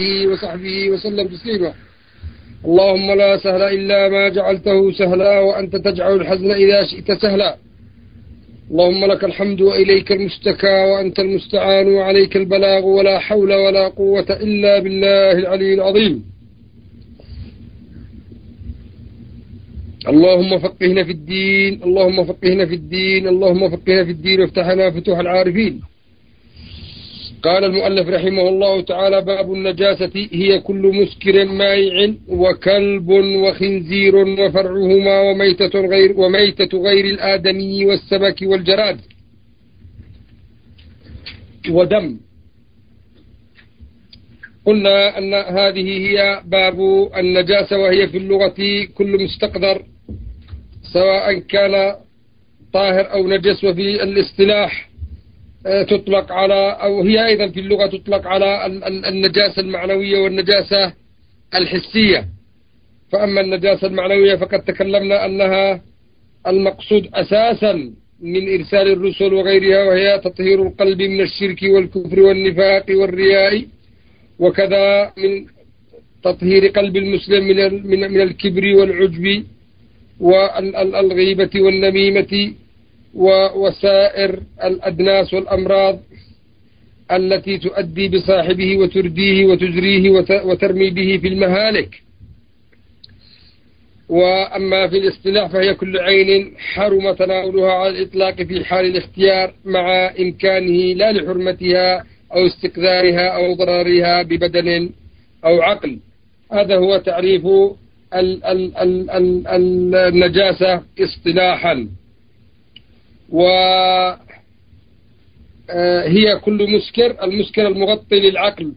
وصحبه وسلم تسليما. اللهم لا سهل إلا ما جعلته سهلا وأنت تجعل الحزن إذا شئت سهلا. اللهم لك الحمد وإليك المشتكى وأنت المستعان وعليك البلاغ ولا حول ولا قوة إلا بالله العلي العظيم. اللهم فقهنا في الدين، اللهم فقهنا في الدين، اللهم فقهنا في الدين وافتحنا فتوح العارفين. قال المؤلف رحمه الله تعالى: باب النجاسة هي كل مسكر مائع وكلب وخنزير وفرعهما وميتة غير الآدمي والسمك والجراد ودم. قلنا أن هذه هي باب النجاسة، وهي في اللغة كل مستقدر سواء كان طاهر أو نجس، وفي الاصطلاح تطلق على، أو هي أيضا في اللغة تطلق على النجاسة المعنوية والنجاسة الحسية. فأما النجاسة المعنوية فقد تكلمنا أنها المقصود أساسا من إرسال الرسل وغيرها، وهي تطهير القلب من الشرك والكفر والنفاق والرياء، وكذا من تطهير قلب المسلم من الكبر والعجب والغيبة والنميمة وسائر الأدناس والأمراض التي تؤدي بصاحبه وترديه وتزريه وترمي به في المهالك. وأما في الاصطلاح فهي كل عين حرم تناولها على الإطلاق في حال الاختيار مع إمكانه، لا لحرمتها أو استقذارها أو ضررها ببدن أو عقل. هذا هو تعريف النجاسة اصطلاحا. وهي كل مسكر، المسكر المغطي للعقل،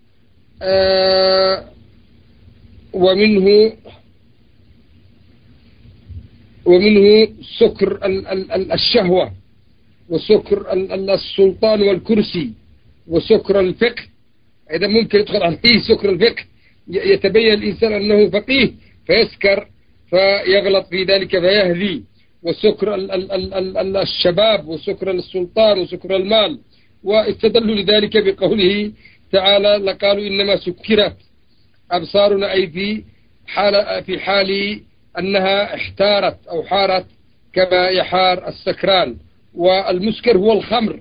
ومنه سكر الشهوة، وسكر السلطان والكرسي، وسكر الفقه. إذا ممكن يدخل عليه سكر الفقه، يتبين الإنسان أنه فقيه فيسكر فيغلط في ذلك فيهذي، وسكر الشباب، وسكر السلطان، وسكر المال. واستدلوا لذلك بقوله تعالى: لقالوا إنما سكرت أبصارنا، أي في حال أنها احتارت أو حارت كما يحار السكران. والمسكر هو الخمر.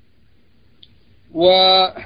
وقال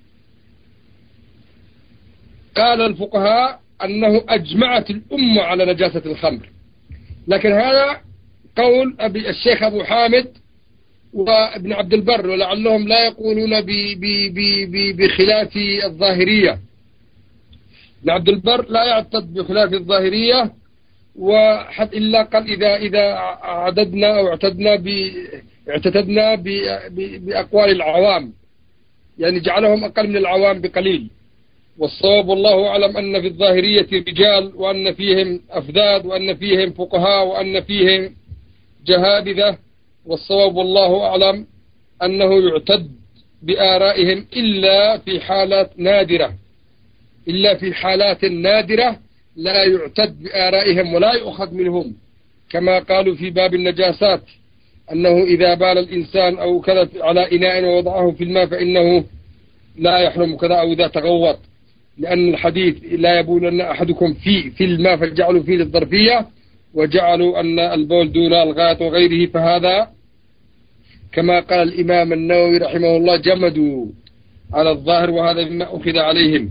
الفقهاء أنه أجمعت الأمة على نجاسة الخمر، لكن هذا قول الشيخ أبو حامد وابن عبد البر، ولعلهم لا يقولون بخلاف الظاهرية. ابن عبد البر لا يعتد بخلاف الظاهرية، وحتى إلا قال إذا عددنا أو اعتدنا بأقوال العوام، يعني جعلهم أقل من العوام بقليل. والصواب والله أعلم أن في الظاهرية رجال، وأن فيهم أفذاذ، وأن فيهم فقهاء، وأن فيهم جهابذة. والصواب والله أعلم أنه يعتد بآرائهم إلا في حالات نادرة، إلا في حالات نادرة لا يعتد بآرائهم ولا يؤخذ منهم، كما قالوا في باب النجاسات أنه إذا بال الإنسان أو كذا على إناء ووضعه في الماء فإنه لا يحرم كذا، أو إذا تغوط، لأن الحديث لا يبولن أحدكم في الماء فجعلوا فيه للظرفية، وجعلوا أن البول دون الغائط وغيره. فهذا كما قال الإمام النووي رحمه الله جمدوا على الظاهر، وهذا مما أخذ عليهم.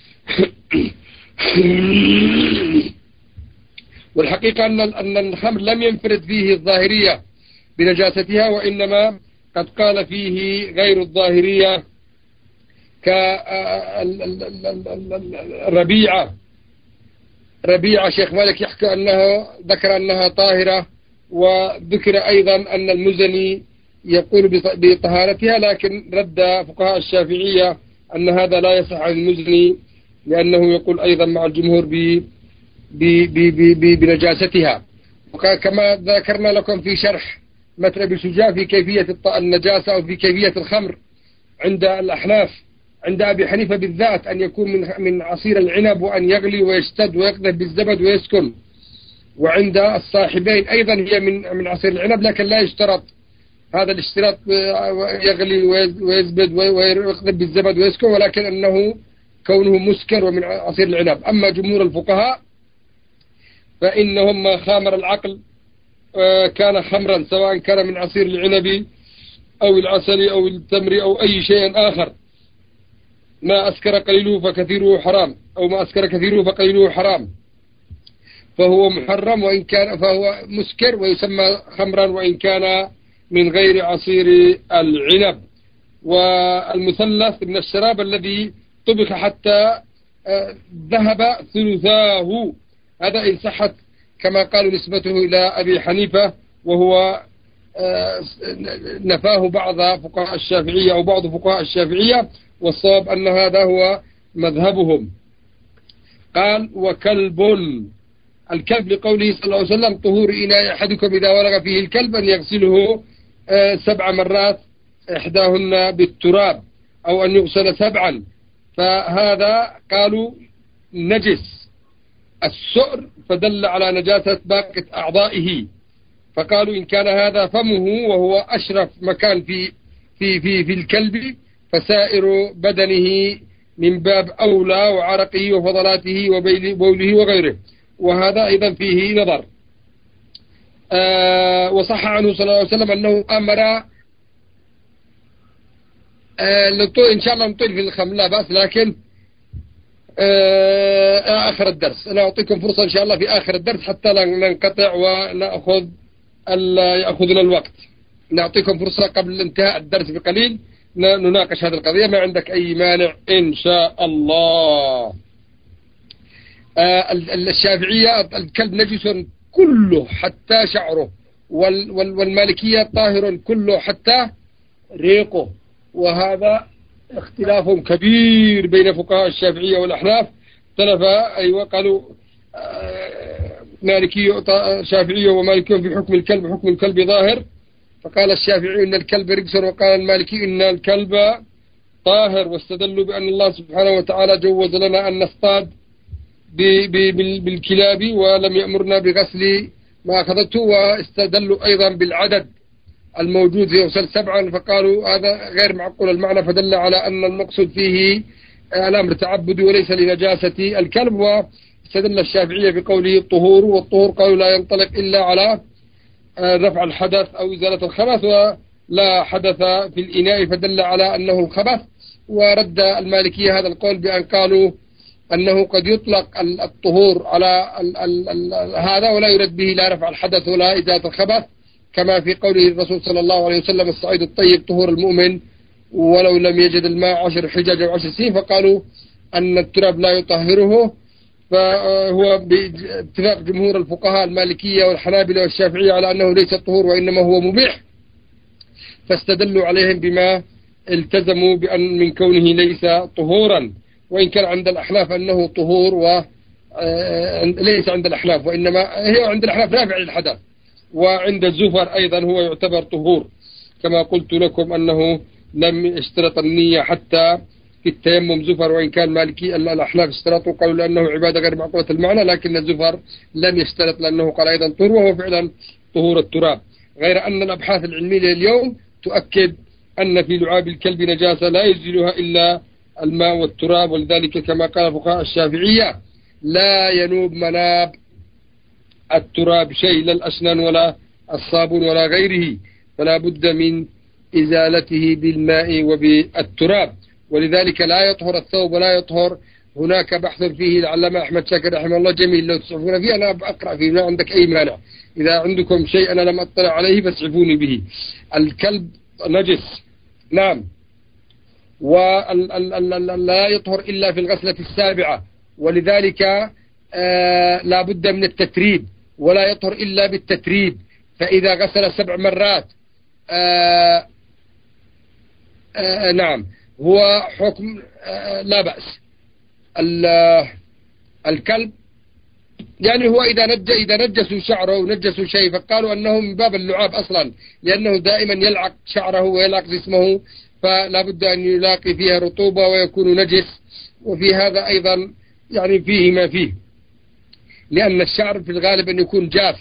والحقيقة أن الخمر لم ينفرد فيه الظاهرية بنجاستها، وإنما قد قال فيه غير الظاهرية ربيعة شيخ مالك يحكي أنه ذكر أنها طاهرة، وذكر أيضا أن المزني يقول بطهارتها، لكن رد فقهاء الشافعية أن هذا لا يصح عن المزني، لأنه يقول أيضا مع الجمهور بنجاستها. وكما ذكرنا لكم في شرح متن شجاع في كيفية النجاسة أو في كيفية الخمر عند الأحناف، عند أبي حنيفة بالذات أن يكون من عصير العنب، وأن يغلي ويشتد ويقذف بالزبد ويسكن. وعند الصاحبين أيضا هي من عصير العنب، لكن لا يشترط هذا الاشتراط، يغلي ويزبد ويقذف بالزبد ويسكن، ولكن أنه كونه مسكر ومن عصير العنب. أما جمهور الفقهاء فإنهم ما خامر العقل كان خمرا، سواء كان من عصير العنب أو العسل أو التمر أو أي شيء آخر. ما أسكر قليله فكثيره حرام، أو ما أسكر كثيره فقليله حرام، فهو محرم وإن كان فهو مسكر ويسمى خمرا وإن كان من غير عصير العنب. والمثلث من الشراب الذي طبخ حتى ذهب ثلثاه، هذا إن صحت كما قالوا نسبته إلى أبي حنيفة، وهو نفاه بعض فقهاء الشافعية أو بعض فقهاء الشافعية، والصواب أن هذا هو مذهبهم. قال وكلب، الكلب لقوله صلى الله عليه وسلم طهور إناء أحدكم إذا ولغ فيه الكلب أن يغسله 7 مرات إحداهن بالتراب، أو أن يغسل 7. فهذا قالوا نجس السؤر، فدل على نجاسة باقة أعضائه، فقالوا إن كان هذا فمه وهو أشرف مكان في الكلب، فسائر بدنه من باب أولى، وعرقه وفضلاته وبوله وغيره، وهذا أيضا فيه نظر. وصح عنه صلى الله عليه وسلم أنه أمر إن شاء الله نطيل في الخمر لا بأس، لكن آخر الدرس أنا أعطيكم فرصة إن شاء الله في آخر الدرس حتى لا ننقطع يأخذنا الوقت. نعطيكم فرصة قبل انتهاء الدرس بقليل نناقش هذه القضية، ما عندك أي مانع إن شاء الله. الشافعية الكلب نجس كله حتى شعره، والمالكية طاهر كله حتى ريقه، وهذا اختلاف كبير بين فقهاء الشافعية والأحناف. اختلف قالوا مالكية شافعية ومالكية في حكم الكلب، حكم الكلب ظاهر، فقال الشافعي إن الكلب رجس، وقال المالكي إن الكلب طاهر، واستدلوا بأن الله سبحانه وتعالى جوز لنا أن نصطاد بالكلاب ولم يأمرنا بغسل ما أخذته، واستدلوا أيضا بالعدد الموجود في يغسل 7، فقالوا هذا غير معقول المعنى، فدل على أن المقصود فيه الأمر تعبدي وليس لنجاسة الكلب. واستدل الشافعية بقوله الطهور، والطهور قالوا لا ينطلق إلا على رفع الحدث أو إزالة الخبث، ولا حدث في الإناء فدل على أنه الخبث. ورد المالكية هذا القول بأن قالوا أنه قد يطلق الطهور على هذا ولا يرد به لا رفع الحدث ولا إزالة الخبث، كما في قوله الرسول صلى الله عليه وسلم الصعيد الطيب طهور المؤمن ولو لم يجد الماء 10 حجاج أو 10 سنين، فقالوا أن التراب لا يطهره. فهو باتفاق جمهور الفقهاء المالكية والحنابلة والشافعية على أنه ليس طهور وإنما هو مبيح، فاستدلوا عليهم بما التزموا بأن من كونه ليس طهورا، وإن كان عند الأحناف أنه طهور وليس عند الأحناف، وإنما هي عند الأحناف رافع للحدث، وعند الزفر أيضا هو يعتبر طهور، كما قلت لكم أنه لم يشترط النية حتى في التيمم زفر، وإن كان مالكي الأحناف اشترطوا قالوا لأنه عبادة غير معقولة المعنى، لكن الزفر لم يشترط لأنه قال أيضا طهور، وهو فعلا طهور التراب. غير أن الأبحاث العلمية اليوم تؤكد أن في لعاب الكلب نجاسة لا يزيلها إلا الماء والتراب، ولذلك كما قال فقهاء الشافعية لا ينوب مناب التراب شيء، لا الأسنان ولا الصابون ولا غيره، فلا بد من إزالته بالماء وبالتراب، ولذلك لا يطهر الثوب ولا يطهر. هناك بحث فيه العلامة أحمد شاكر رحمه الله جميل، لو تسعفون فيه أنا أقرأ فيه، ما عندك أي مانع، إذا عندكم شيء أنا لم أطلع عليه فاسعفوني به. الكلب نجس نعم، ولا يطهر إلا في الغسلة 7، ولذلك لا بد من التتريب، ولا يطهر إلا بالتتريب، فإذا غسل 7 مرات نعم هو حكم لا بأس. الكلب يعني هو إذا نجسوا شعره ونجسوا شيء، فقالوا أنه من باب اللعاب أصلا، لأنه دائما يلعق شعره ويلعق جسمه، فلا بد أن يلاقي فيها رطوبة ويكون نجس. وفي هذا أيضا يعني فيه ما فيه، لأن الشعر في الغالب أن يكون جاف،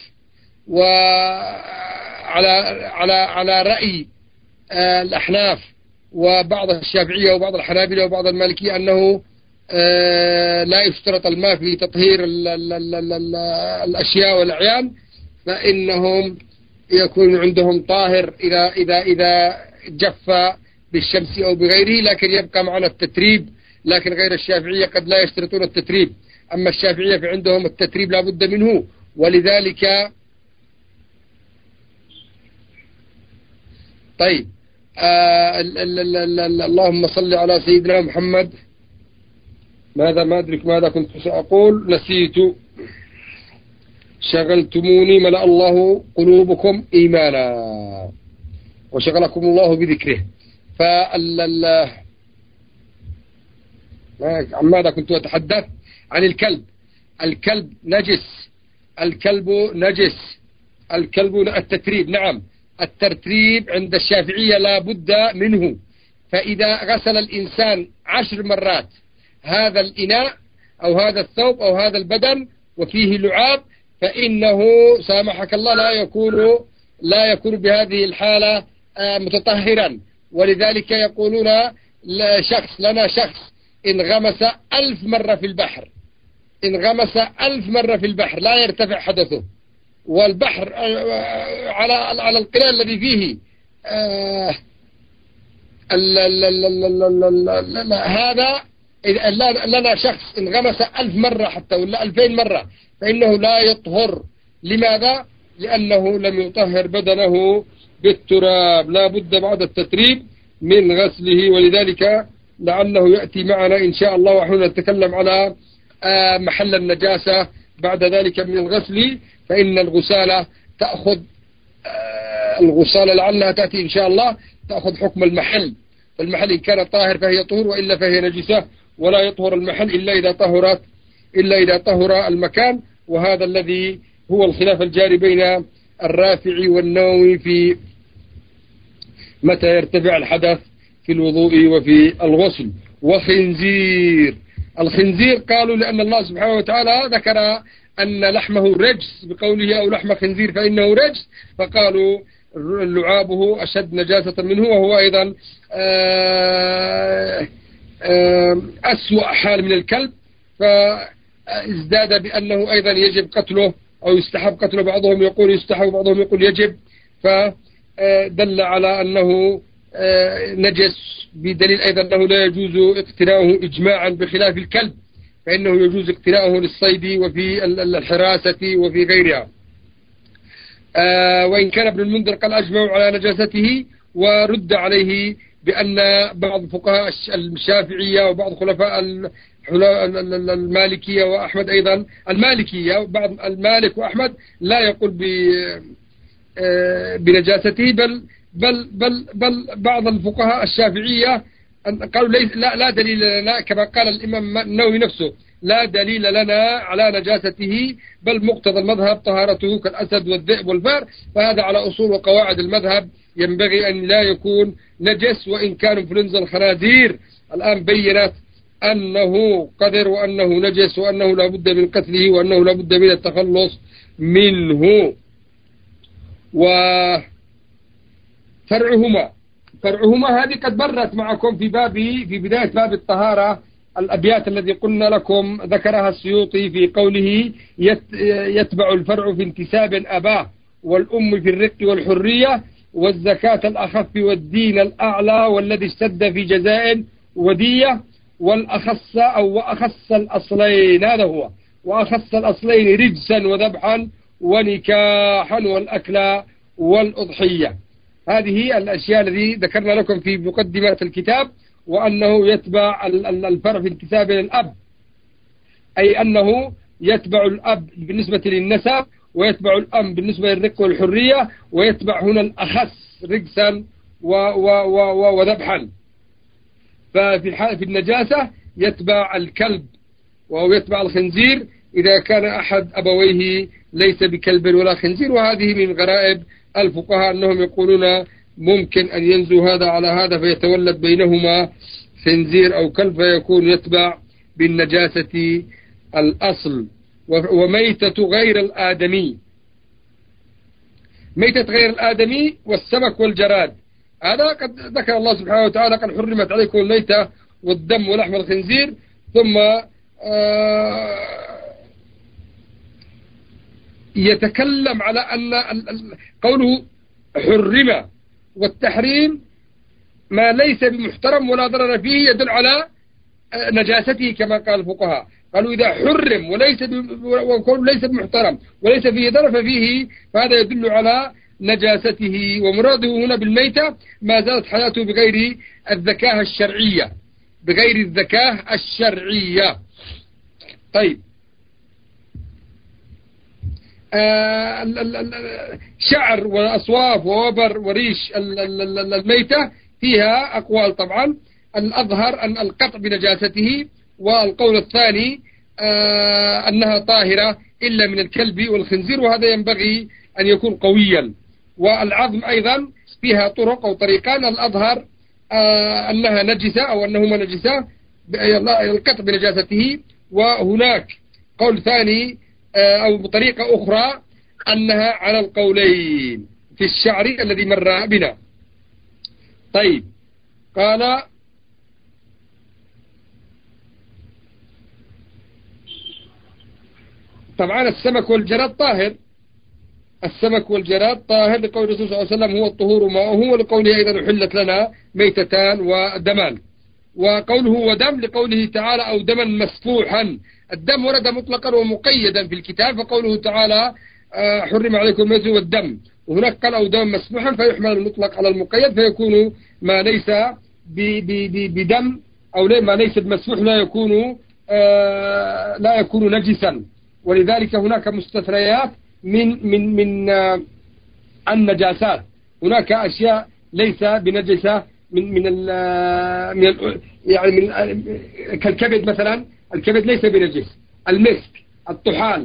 وعلى على رأي الأحناف وبعض الشافعية وبعض الحنابلة وبعض المالكية أنه لا يشترط الماء في تطهير الأشياء والأعيان، فإنهم يكون عندهم طاهر إذا جف بالشمس أو بغيره، لكن يبقى معنا التتريب. لكن غير الشافعية قد لا يشترطون التتريب، أما الشافعية فعندهم التتريب لا بد منه. ولذلك طيب اللهم صل على سيدنا محمد. ماذا ما أدرك ماذا كنت سأقول، نسيت. شغلتموني ملأ الله قلوبكم إيمانا وشغلكم الله بذكره. عن ماذا كنت أتحدث؟ عن الكلب. الكلب نجس، الكلب نجس، الكلب التتريب. نعم الترتيب عند الشافعية لا بد منه. فإذا غسل الإنسان 10 مرات هذا الإناء أو هذا الثوب أو هذا البدن وفيه لعاب، فإنه سامحك الله لا يكون بهذه الحالة متطهرا. ولذلك يقولون لنا شخص إن غمس 1000 مرة في البحر، إن غمس 1000 مرة في البحر لا يرتفع حدثه. والبحر على القلال الذي فيه هذا لنا شخص إن غمس 1000 مرة حتى ولا 2000 مرة فإنه لا يطهر. لماذا؟ لأنه لم يطهر بدنه بالتراب، لا بد بعد التتريب من غسله. ولذلك لعله يأتي معنا إن شاء الله ونحن نتكلم على محل النجاسة بعد ذلك من الغسل. فإن الغسالة تأخذ الغسالة لعلها تأتي إن شاء الله تأخذ حكم المحل. فالمحل إن كان طاهر فهي طهور، وإلا فهي نجسة، ولا يطهر المحل إلا إذا طهر المكان. وهذا الذي هو الخلاف الجاري بين الرافعي والنووي في متى يرتفع الحدث في الوضوء وفي الغسل. وخنزير، الخنزير قالوا لأن الله سبحانه وتعالى ذكر أن لحمه رجس بقوله أو لحم خنزير فإنه رجس، فقالوا لعابه أشد نجاسة منه، وهو أيضا أسوأ حال من الكلب. فازداد بأنه أيضا يجب قتله أو يستحب قتله، بعضهم يقول يستحب وبعضهم يقول يجب، فدل على أنه نجس، بدليل أيضا أنه لا يجوز اقتناؤه إجماعا بخلاف الكلب، فإنه يجوز اقتناؤه للصيد وفي الحراسة وفي غيرها. وإن كان ابن المنذر قال أجمعوا على نجاسته، ورد عليه بأن بعض فقهاء الشافعية وبعض خلفاء المالكية وأحمد أيضا المالكية، بعض المالك وأحمد لا يقول بنجاسته، بل بعض الفقهاء الشافعية قالوا لا دليل لنا، كما قال الإمام النووي نفسه لا دليل لنا على نجاسته، بل مقتضى المذهب طهارته كالأسد والذئب والفار. فهذا على أصول وقواعد المذهب ينبغي أن لا يكون نجس. وإن كان انفلونزا الخنازير الآن بينت أنه قدر وأنه نجس وأنه لا بد من قتله وأنه لا بد من التخلص منه. فرعهما هذه قد مرت معكم في بداية باب الطهارة، الأبيات الذي قلنا لكم ذكرها السيوطي في قوله يتبع الفرع في انتساب أباه، والأم في الرق والحرية، والزكاة الأخف والدين الأعلى، والذي اشتد في جزاء ودية، والأخص وأخص الأصلين، هذا هو، وأخص الأصلين رجسا وذبحا ونكاحا والأكل والأضحية. هذه الأشياء التي ذكرنا لكم في مقدمة الكتاب، وأنه يتبع الفرع في انتساب الأب، أي أنه يتبع الأب بالنسبة للنسب، ويتبع الأم بالنسبة للرق والحرية، ويتبع هنا الأخص رجسا وذبحا. في النجاسة يتبع الكلب وهو يتبع الخنزير إذا كان أحد أبويه ليس بكلب ولا خنزير. وهذه من غرائب الفقهاء أنهم يقولون ممكن أن ينزو هذا على هذا فيتولد بينهما خنزير أو كلب، فيكون يتبع بالنجاسة الأصل. وميتة غير الآدمي، ميتة غير الآدمي والسمك والجراد، هذا قد ذكر الله سبحانه وتعالى قد حرمت عليكم الميتة والدم ولحم الخنزير، ثم يتكلم على أن قوله حرم، والتحريم ما ليس بمحترم ولا ضرر فيه يدل على نجاسته كما قال الفقهاء. قالوا إذا حرم وكون ليس بمحترم وليس فيه ضرر فهذا يدل على نجاسته. ومراده هنا بالميتة ما زالت حياته بغير الذكاء الشرعية، بغير الذكاء الشرعية. طيب، شعر وأصواف ووبر وريش الميتة فيها أقوال طبعا. الأظهر أن القطع بنجاسته، والقول الثاني أنها طاهرة إلا من الكلب والخنزير، وهذا ينبغي أن يكون قويا. والعظم أيضا فيها طرق أو طريقان. الأظهر أنها نجسة أو أنهما نجسة القطع بنجاسته، وهناك قول ثاني أو بطريقة أخرى أنها على القولين في الشعر الذي مر بنا. طيب، قال طبعا السمك والجراد طاهر، السمك والجراد طاهر لقول الرسول صلى الله عليه وسلم هو الطهور ماؤه، ولقوله أيضا حلت لنا ميتتان ودمان. وقوله ودم لقوله تعالى أو دما مسفوحا. الدم ورد مطلقا ومقيدا في الكتاب، فقوله تعالى حرم عليكم الميت والدم، وهناك قال أو دما مسفوحا فيحمل المطلق على المقيد، فيكون ما ليس بدم أو ما ليس بمسفوح لا يكون نجسا. ولذلك هناك مستثنيات من النجاسات. هناك أشياء ليس بنجسة يعني كالكبد مثلا، الكبد ليس بنجس. المسك، الطحال،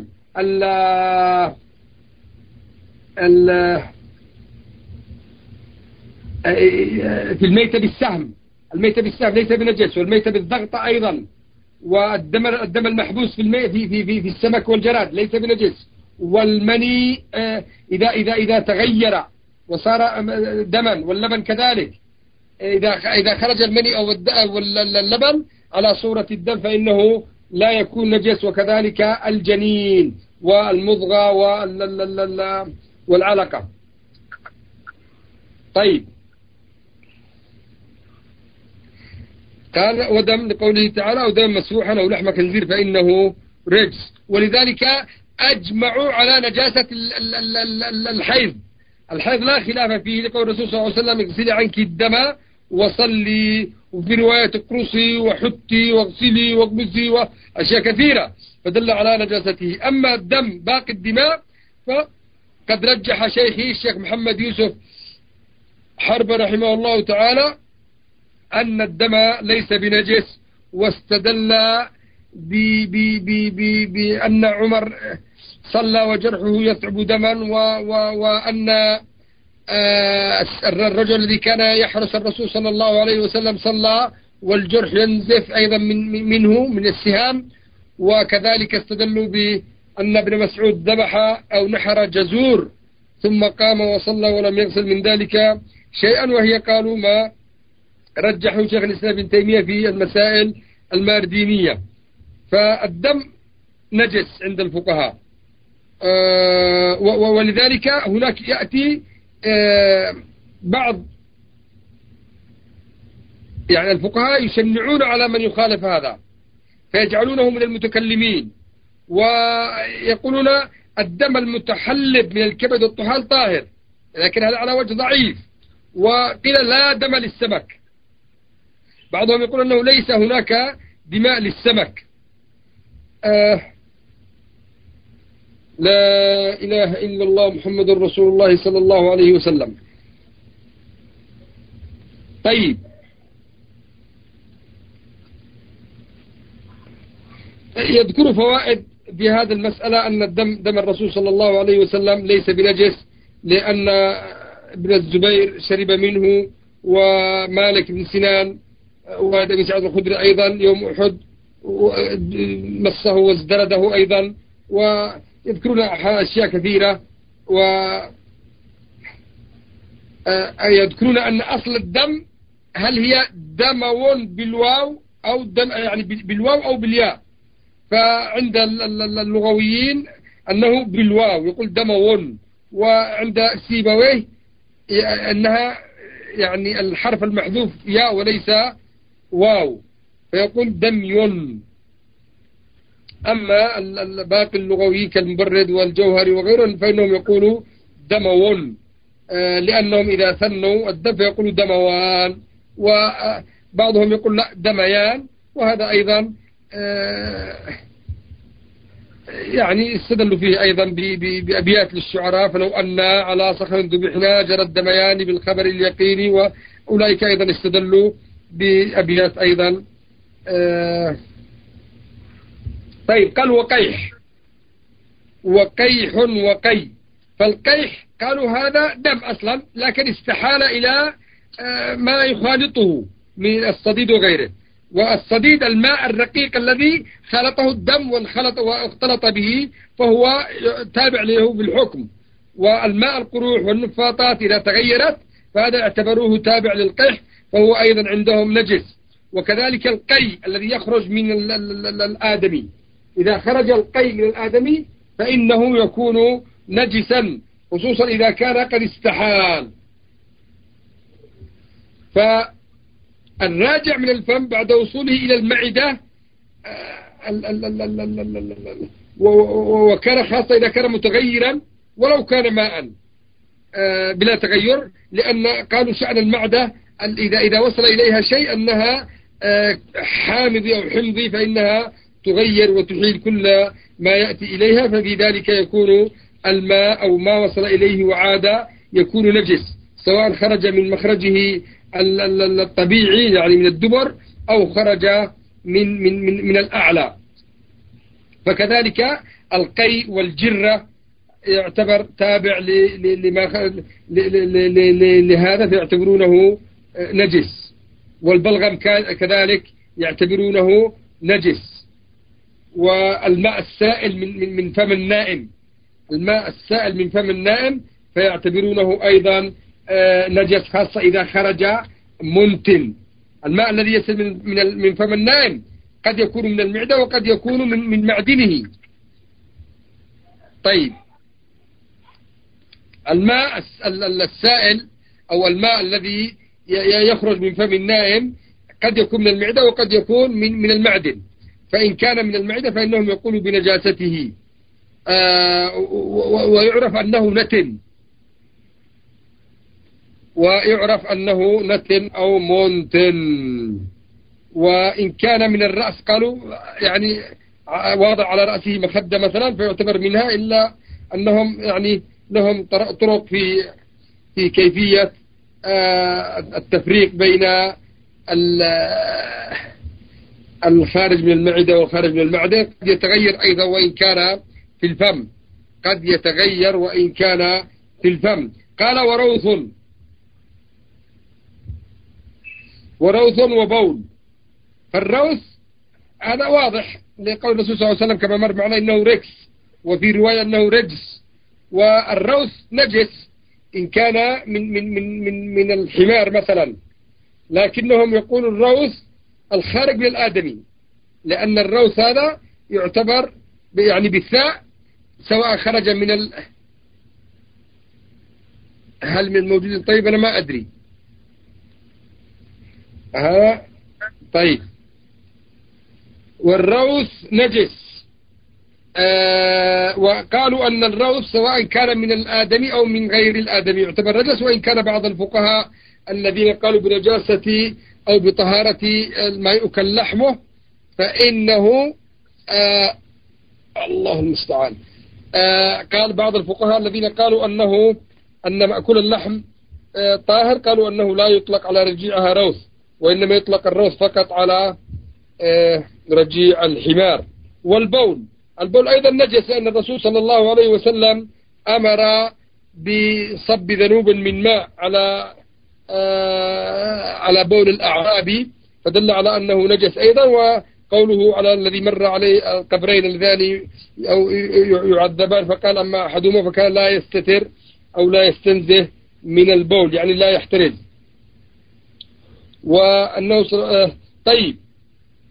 في الميتة بالسهم، الميتة بالسهم ليس بنجس، والميتة بالضغط أيضا، والدم المحبوس في السمك والجراد ليس بنجس. والمني إذا تغير وصار دما، واللبن كذلك إذا خرج المني أو اللبن على صورة الدم فإنه لا يكون نجس. وكذلك الجنين والمضغة والعلقة. طيب، قال ودم لقوله تعالى أو دم مسفوحا أو لحم خنزير فإنه رجس. ولذلك أجمعوا على نجاسة الحيض. الحيض لا خلاف فيه لقول الرسول صلى الله عليه وسلم اغسلي عنك الدم وصلي، وفي رواية اقرصي وحتي واغسلي واغمسي وأشياء كثيرة فدل على نجاسته. أما الدم باقي الدماء فقد رجح شيخي الشيخ محمد يوسف حرب رحمه الله تعالى أن الدم ليس بنجس، واستدل بأن عمر صلى وجرحه يثعب دما، وأن الرجل الذي كان يحرس الرسول صلى الله عليه وسلم صلى والجرح ينزف أيضا منه من السهام. وكذلك استدلوا بأن ابن مسعود ذبح أو نحر جزور ثم قام وصلى ولم يغسل من ذلك شيئا، وهي قالوا ما رجحوا شيخ الإسلام ابن تيمية في المسائل الماردينية. فالدم نجس عند الفقهاء، ولذلك هناك يأتي بعض يعني الفقهاء يشنعون على من يخالف هذا فيجعلونه من المتكلمين، ويقولون الدم المتحلب من الكبد والطحال طاهر، لكن هذا على وجه ضعيف. وقيل لا دم للسمك، بعضهم يقول أنه ليس هناك دماء للسمك. لا إله إلا الله محمد رسول الله صلى الله عليه وسلم. طيب، يذكر فوائد في هذه المسألة أن دم الرسول صلى الله عليه وسلم ليس بنجس، لأن ابن الزبير شرب منه، ومالك بن سنان وابن سعد الخدري أيضا يوم أحد مسه وازدرده أيضا، ويذكرون أشياء كثيرة. ويذكرون أن أصل الدم هل هي دمون بالواو أو دم يعني بالواو أو بالياء. فعند اللغويين أنه بالواو يقول دمون، وعند سيبويه أنها يعني الحرف المحذوف ياء وليس واو فيقول دميون. أما باقي اللغويين كالمبرد والجوهري وغيرهم فإنهم يقولوا دمون، لأنهم إذا ثنوا الدم فيقولوا دموان، وبعضهم يقول لا دميان. وهذا أيضا يعني استدلوا فيه أيضا بأبيات للشعراء، فلو أن على صخر ذبحنا جرى الدميان بالخبر اليقيني، وأولئك أيضا استدلوا بأبيات أيضا. طيب قال وقيح وقي. فالقيح قالوا هذا دم أصلا، لكن استحال إلى ما يخالطه من الصديد وغيره. والصديد الماء الرقيق الذي خلطه الدم واختلط به، فهو تابع له بالحكم. والماء القروح والنفاطات إذا تغيرت فهذا اعتبروه تابع للقيح، فهو أيضا عندهم نجس. وكذلك القي الذي يخرج من الآدمي، إذا خرج القي من الآدمي فإنه يكون نجسا، خصوصا إذا كان قد استحال. فالراجع من الفم بعد وصوله إلى المعدة وكان خاصة إذا كان متغيرا ولو كان ماء بلا تغير، لأن قالوا شأن المعدة إذا وصل إليها شيء أنها حامضي أو حمضي فإنها تغير وتحيل كل ما يأتي إليها، ففي ذلك يكون الماء أو ما وصل إليه وعاد يكون نجس، سواء خرج من مخرجه الطبيعي يعني من الدبر أو خرج من الأعلى. فكذلك القي والجرة يعتبر تابع لهذا فيعتبرونه نجس. والبلغم كذلك يعتبرونه نجس. والماء السائل من فم النائم، الماء السائل من فم النائم فيعتبرونه أيضا نجس، خاصة إذا خرج منتن. الماء الذي يسيل من فم النائم قد يكون من المعدة وقد يكون من معدنه. طيب الماء السائل أو الماء الذي يخرج من فم النائم قد يكون من المعدة وقد يكون من المعدن. فإن كان من المعدة فإنهم يقولوا بنجاسته، ويعرف أنه نتن، أو منتن. وإن كان من الرأس قالوا يعني واضع على رأسه مخدة مثلا فيعتبر منها، إلا أنهم يعني لهم طرق في كيفية التفريق بين الخارج من المعدة والخارج من المعدة. قد يتغير أيضا وإن كان في الفم، قال وروث وبول. فالروث هذا واضح لقول الرسول صلى الله عليه وسلم كما مر معنا إنه ركس، وفي رواية أنه رجس. والروث نجس إن كان من الحمار مثلا، لكنهم يقولوا الروث الخارج من الآدمي، لأن الروث هذا يعتبر يعني بالثاء، سواء خرج هل من موجود؟ طيب أنا ما أدري. طيب والروث نجس. وقالوا أن الروث سواء كان من الآدمي أو من غير الآدمي يعتبر نجس. وإن كان بعض الفقهاء الذين قالوا بنجاسة أو بطهارة ما يؤكل لحمه فإنه الله المستعان. قال بعض الفقهاء الذين قالوا أن مأكل اللحم طاهر، قالوا أنه لا يطلق على رجيعها روث، وإنما يطلق الروث فقط على رجيع الحمار. البول أيضا نجس، لأن الرسول صلى الله عليه وسلم أمر بصب ذنوب من ماء على بول الأعرابي، فدل على أنه نجس أيضا. وقوله على الذي مر عليه القبرين اللذان أو يعذبان، فقال أما أحدهما فكان لا يستتر أو لا يستنزه من البول، يعني لا يحترز. وأنه طيب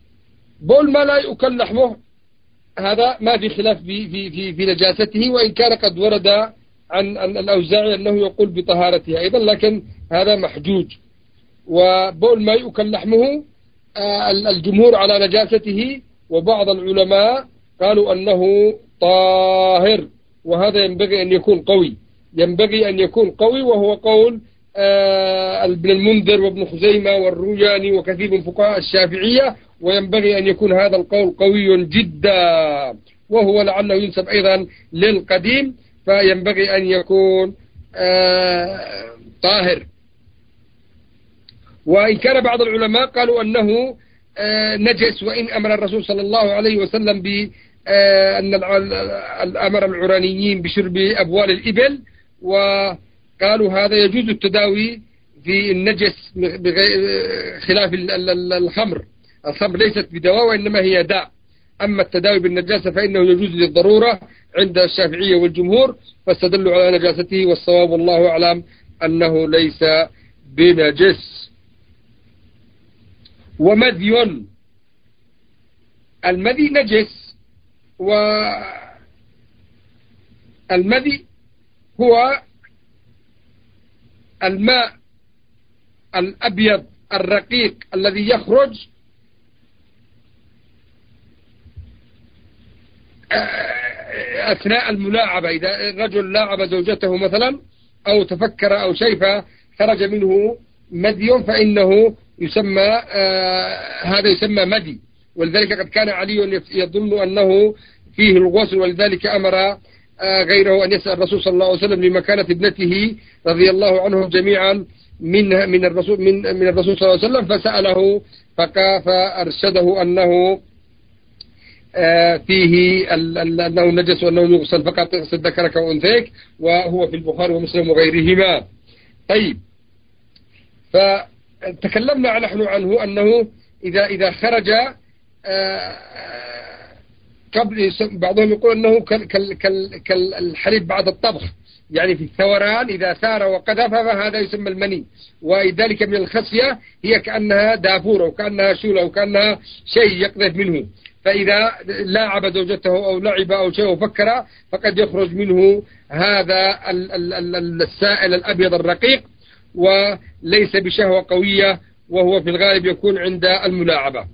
بول ما لا يؤكل لحمه هذا ما في خلاف في نجاسته، وإن كان قد ورد عن الأوزاعي أنه يقول بطهارته أيضا، لكن هذا محجوج. وبول ما يؤكل لحمه الجمهور على نجاسته، وبعض العلماء قالوا أنه طاهر، وهذا ينبغي أن يكون قوي، ينبغي أن يكون قوي، وهو قول ابن المنذر وابن خزيمة والروياني وكثير من فقهاء الشافعية، وينبغي أن يكون هذا القول قوي جدا، وهو لعله ينسب أيضا للقديم، فينبغي أن يكون طاهر. وإن كان بعض العلماء قالوا أنه نجس، وإن أمر الرسول صلى الله عليه وسلم بأن أمر العرانيين بشرب أبوال الإبل، وقالوا هذا يجوز التداوي في النجس خلاف الخمر. الخمر ليست بدواء وإنما هي داء، أما التداوي بالنجاسة فإنه يجوز للضرورة عند الشافعية والجمهور، فاستدلوا على نجاسته، والصواب والله أعلم أنه ليس بنجس. ومذي، المذي نجس، والمذي هو الماء الأبيض الرقيق الذي يخرج أثناء الملاعبة. إذا الرجل لاعب زوجته مثلا أو تفكر أو شيء فخرج منه مذي فإنه يسمى هذا يسمى مذي. ولذلك قد كان علي يظن أنه فيه الغسل، ولذلك أمر غيره أن يسأل الرسول صلى الله عليه وسلم لمكانة ابنته رضي الله عنهم جميعا من الرسول صلى الله عليه وسلم، فسأله فأرشده أنه فيه أنه نجس وأنه يغسل فقط اغسل ذكرك وأنثيك، وهو في البخاري ومسلم وغيرهما. طيب، فتكلمنا نحن عنه أنه إذا خرج قبل، بعضهم يقول أنه كالحليب بعد الطبخ، يعني في الثوران إذا ثار وقذف فهذا يسمى المني، وذلك من الخصية هي كأنها دافورة وكأنها شولة وكأنها شيء يقذف منه، فإذا لاعب زوجته أو لعب أو شيء وفكر فقد يخرج منه هذا السائل الأبيض الرقيق، وليس بشهوة قوية، وهو في الغالب يكون عند الملاعبة.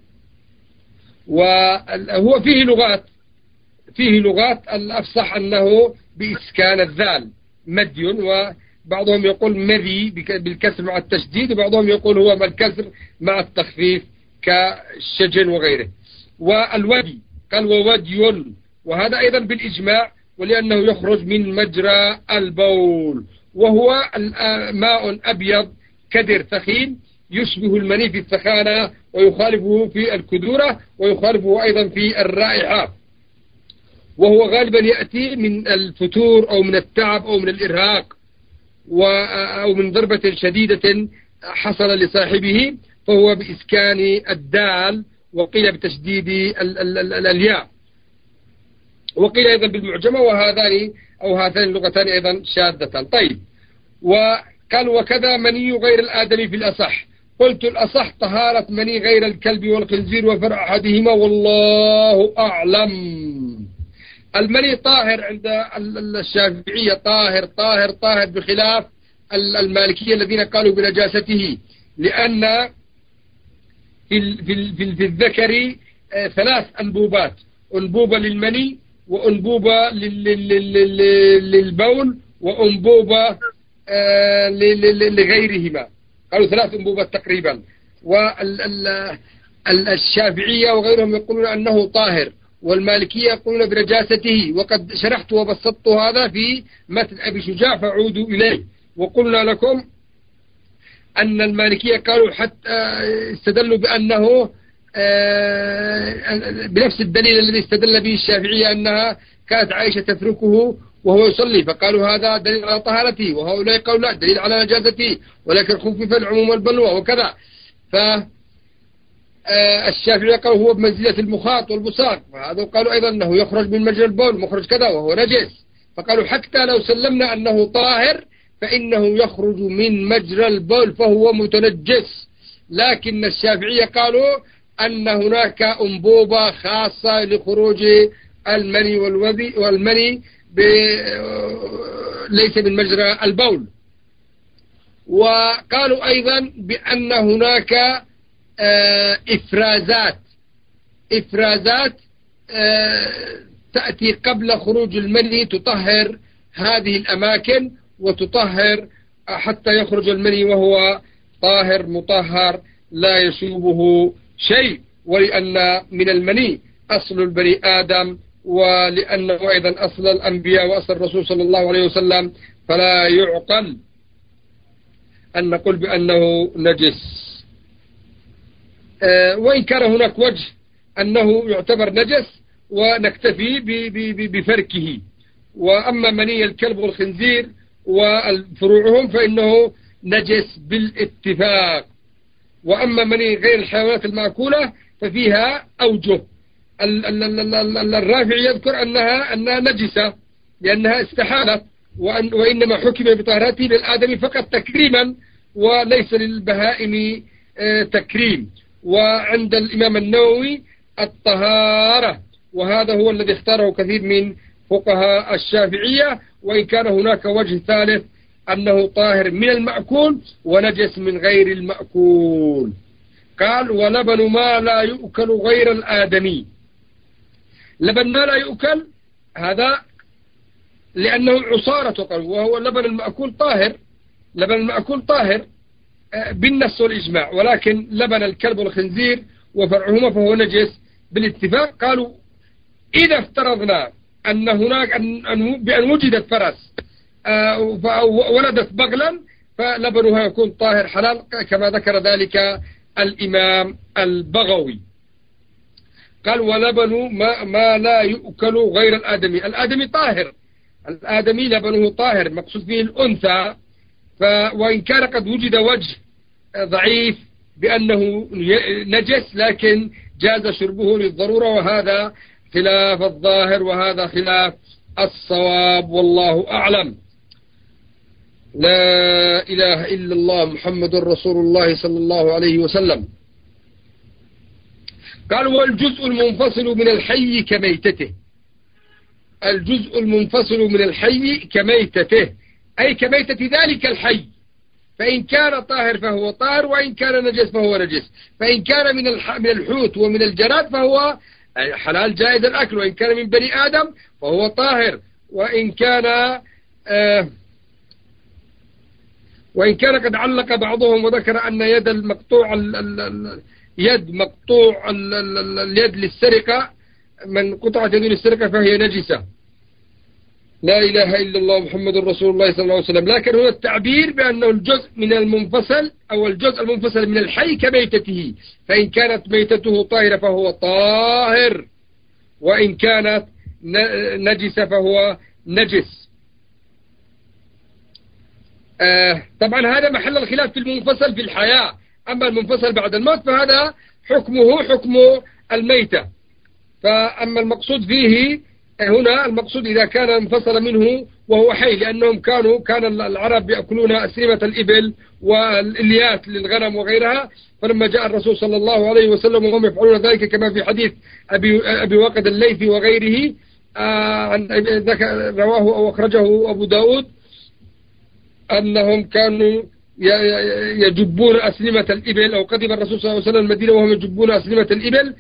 وهو فيه لغات الأفصح أنه بإسكان الذال مدي، وبعضهم يقول مذي بالكسر مع التشديد، وبعضهم يقول هو بالكسر مع التخفيف كالشجن وغيره. والودي قال وودي، وهذا أيضا بالإجماع، ولأنه يخرج من مجرى البول، وهو ماء أبيض كدر ثخين يشبه المني في الثخانة، ويخالفه في الكدورة، ويخالفه أيضا في الرائحة، وهو غالبا يأتي من الفتور أو من التعب أو من الإرهاق أو من ضربة شديدة حصل لصاحبه، فهو بإسكان الدال، وقيل بتشديد الياء، وقيل أيضا بالمعجمة، هاتان اللغتان أيضا شاذتان. طيب، وقال وكذا مني غير الآدمي في الأصح. قلت الأصح طهارة مني غير الكلب والخنزير وفرع أحدهما والله أعلم. المني طاهر عند الشافعية، طاهر بخلاف المالكية الذين قالوا بنجاسته، لأن في الذكر 3 أنبوبات، أنبوبة للمني وأنبوبة للبول وأنبوبة لغيرهما، قالوا 3 أنبوبات تقريبا. والشافعية وغيرهم يقولون أنه طاهر، والمالكية يقولون بنجاسته، وقد شرحت وبسطت هذا في متن أبي شجاع فعودوا إليه. وقلنا لكم أن المالكية قالوا حتى استدلوا بأنه بنفس الدليل الذي استدل به الشافعية أنها كانت عائشة تتركه وهو يصلي، فقالوا هذا دليل على طهارته، وهؤلاء قالوا لا، دليل على نجاسته، ولكن خفف العموم والبلوى وكذا. فالشافعية قالوا هو بمنزلة المخاط والبصاق، وهذا قالوا أيضا أنه يخرج من مجرى البول مخرج كذا وهو نجس، فقالوا حتى لو سلمنا أنه طاهر فإنه يخرج من مجرى البول فهو متنجس. لكن الشافعية قالوا أن هناك أنبوبة خاصة لخروج المني والمني ليس من مجرى البول. وقالوا أيضا بأن هناك إفرازات تأتي قبل خروج المني تطهر هذه الأماكن وتطهر حتى يخرج المني وهو طاهر مطهر لا يشوبه شيء، ولأن من المني أصل البني آدم، ولأنه أيضا أصل الأنبياء وأصل الرسول صلى الله عليه وسلم، فلا يعقل أن نقول بأنه نجس. وإن كان هناك وجه أنه يعتبر نجس ونكتفي بفركه. وأما مني الكلب والخنزير وفروعهم فإنه نجس بالاتفاق. وأما مني غير الحيوانات المأكولة ففيها أوجه. الرافع يذكر أنها نجسة لأنها استحالت، وإنما حكم بطهارته للآدمي فقط تكريما وليس للبهائم تكريم. وعند الإمام النووي الطهارة، وهذا هو الذي اختاره كثير من فقهاء الشافعية، وإن كان هناك وجه ثالث أنه طاهر من المأكول ونجس من غير المأكول. قال ولبن ما لا يؤكل غير الآدمي. لبن ما لا يؤكل هذا لأنه عصارة، وهو لبن المأكول طاهر. لبن المأكول طاهر بالنص والإجماع، ولكن لبن الكلب والخنزير وفرعهما فهو نجس بالاتفاق. قالوا إذا افترضنا أن هناك بأن وجدت فرس ولدت بغلا فلبنها يكون طاهر حلال، كما ذكر ذلك الإمام البغوي. قال ولبن ما لا يؤكل غير الآدمي. الآدمي طاهر، الآدمي لبنه طاهر، مقصود فيه الأنثى. وإن كان قد وجد وجه ضعيف بأنه نجس لكن جاز شربه للضرورة، وهذا خلاف الظاهر وهذا خلاف الصواب والله أعلم. لا إله إلا الله محمد رسول الله صلى الله عليه وسلم. قال والجزء المنفصل من الحي كميتته. الجزء المنفصل من الحي كميتته أي كميتة ذلك الحي، فإن كان طاهر فهو طاهر، وإن كان نجس فهو نجس. فإن كان من الحوت ومن الجراد فهو حلال جائز الأكل، وإن كان من بني آدم فهو طاهر. وإن كان قد علق بعضهم وذكر أن يد المقطوع اليد للسرقة، من قطعت يد للسرقة فهي نجسة. لا إله إلا الله محمد رسول الله صلى الله عليه وسلم. لكن هو التعبير بأنه الجزء من المنفصل أو الجزء المنفصل من الحي كميتته، فإن كانت ميتته طاهرة فهو طاهر، وإن كانت نجسة فهو نجس. طبعا هذا محل الخلاف في المنفصل في الحياة. أما المنفصل بعد الموت فهذا حكمه حكم الميتة. فأما المقصود فيه هنا، المقصود إذا كان انفصل منه وهو حي، لأنهم كان العرب يأكلون أسرمة الإبل والإليات للغنم وغيرها، فلما جاء الرسول صلى الله عليه وسلم وهم يفعلون ذلك كما في حديث أبي واقد الليثي وغيره رواه أو أخرجه أبو داود، أنهم كانوا يجبون أسلمة الإبل، أو قدم الرسول صلى الله عليه وسلم المدينة وهم يجبون أسلمة الإبل،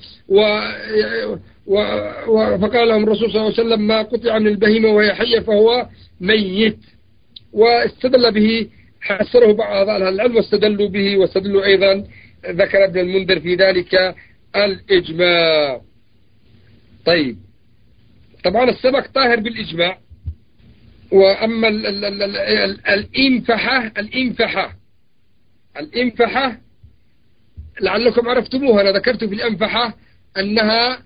فقال لهم الرسول صلى الله عليه وسلم ما قطع من البهيمة وهي حية فهو ميت. واستدل به، حسره بعض أهل العلم واستدلوا به، واستدلوا أيضا ذكر ابن المنذر في ذلك الإجماع. طيب طبعا السمك طاهر بالإجماع. وأما الإنفحة لعلكم عرفتموها، أنا ذكرت في الأنفحة أنها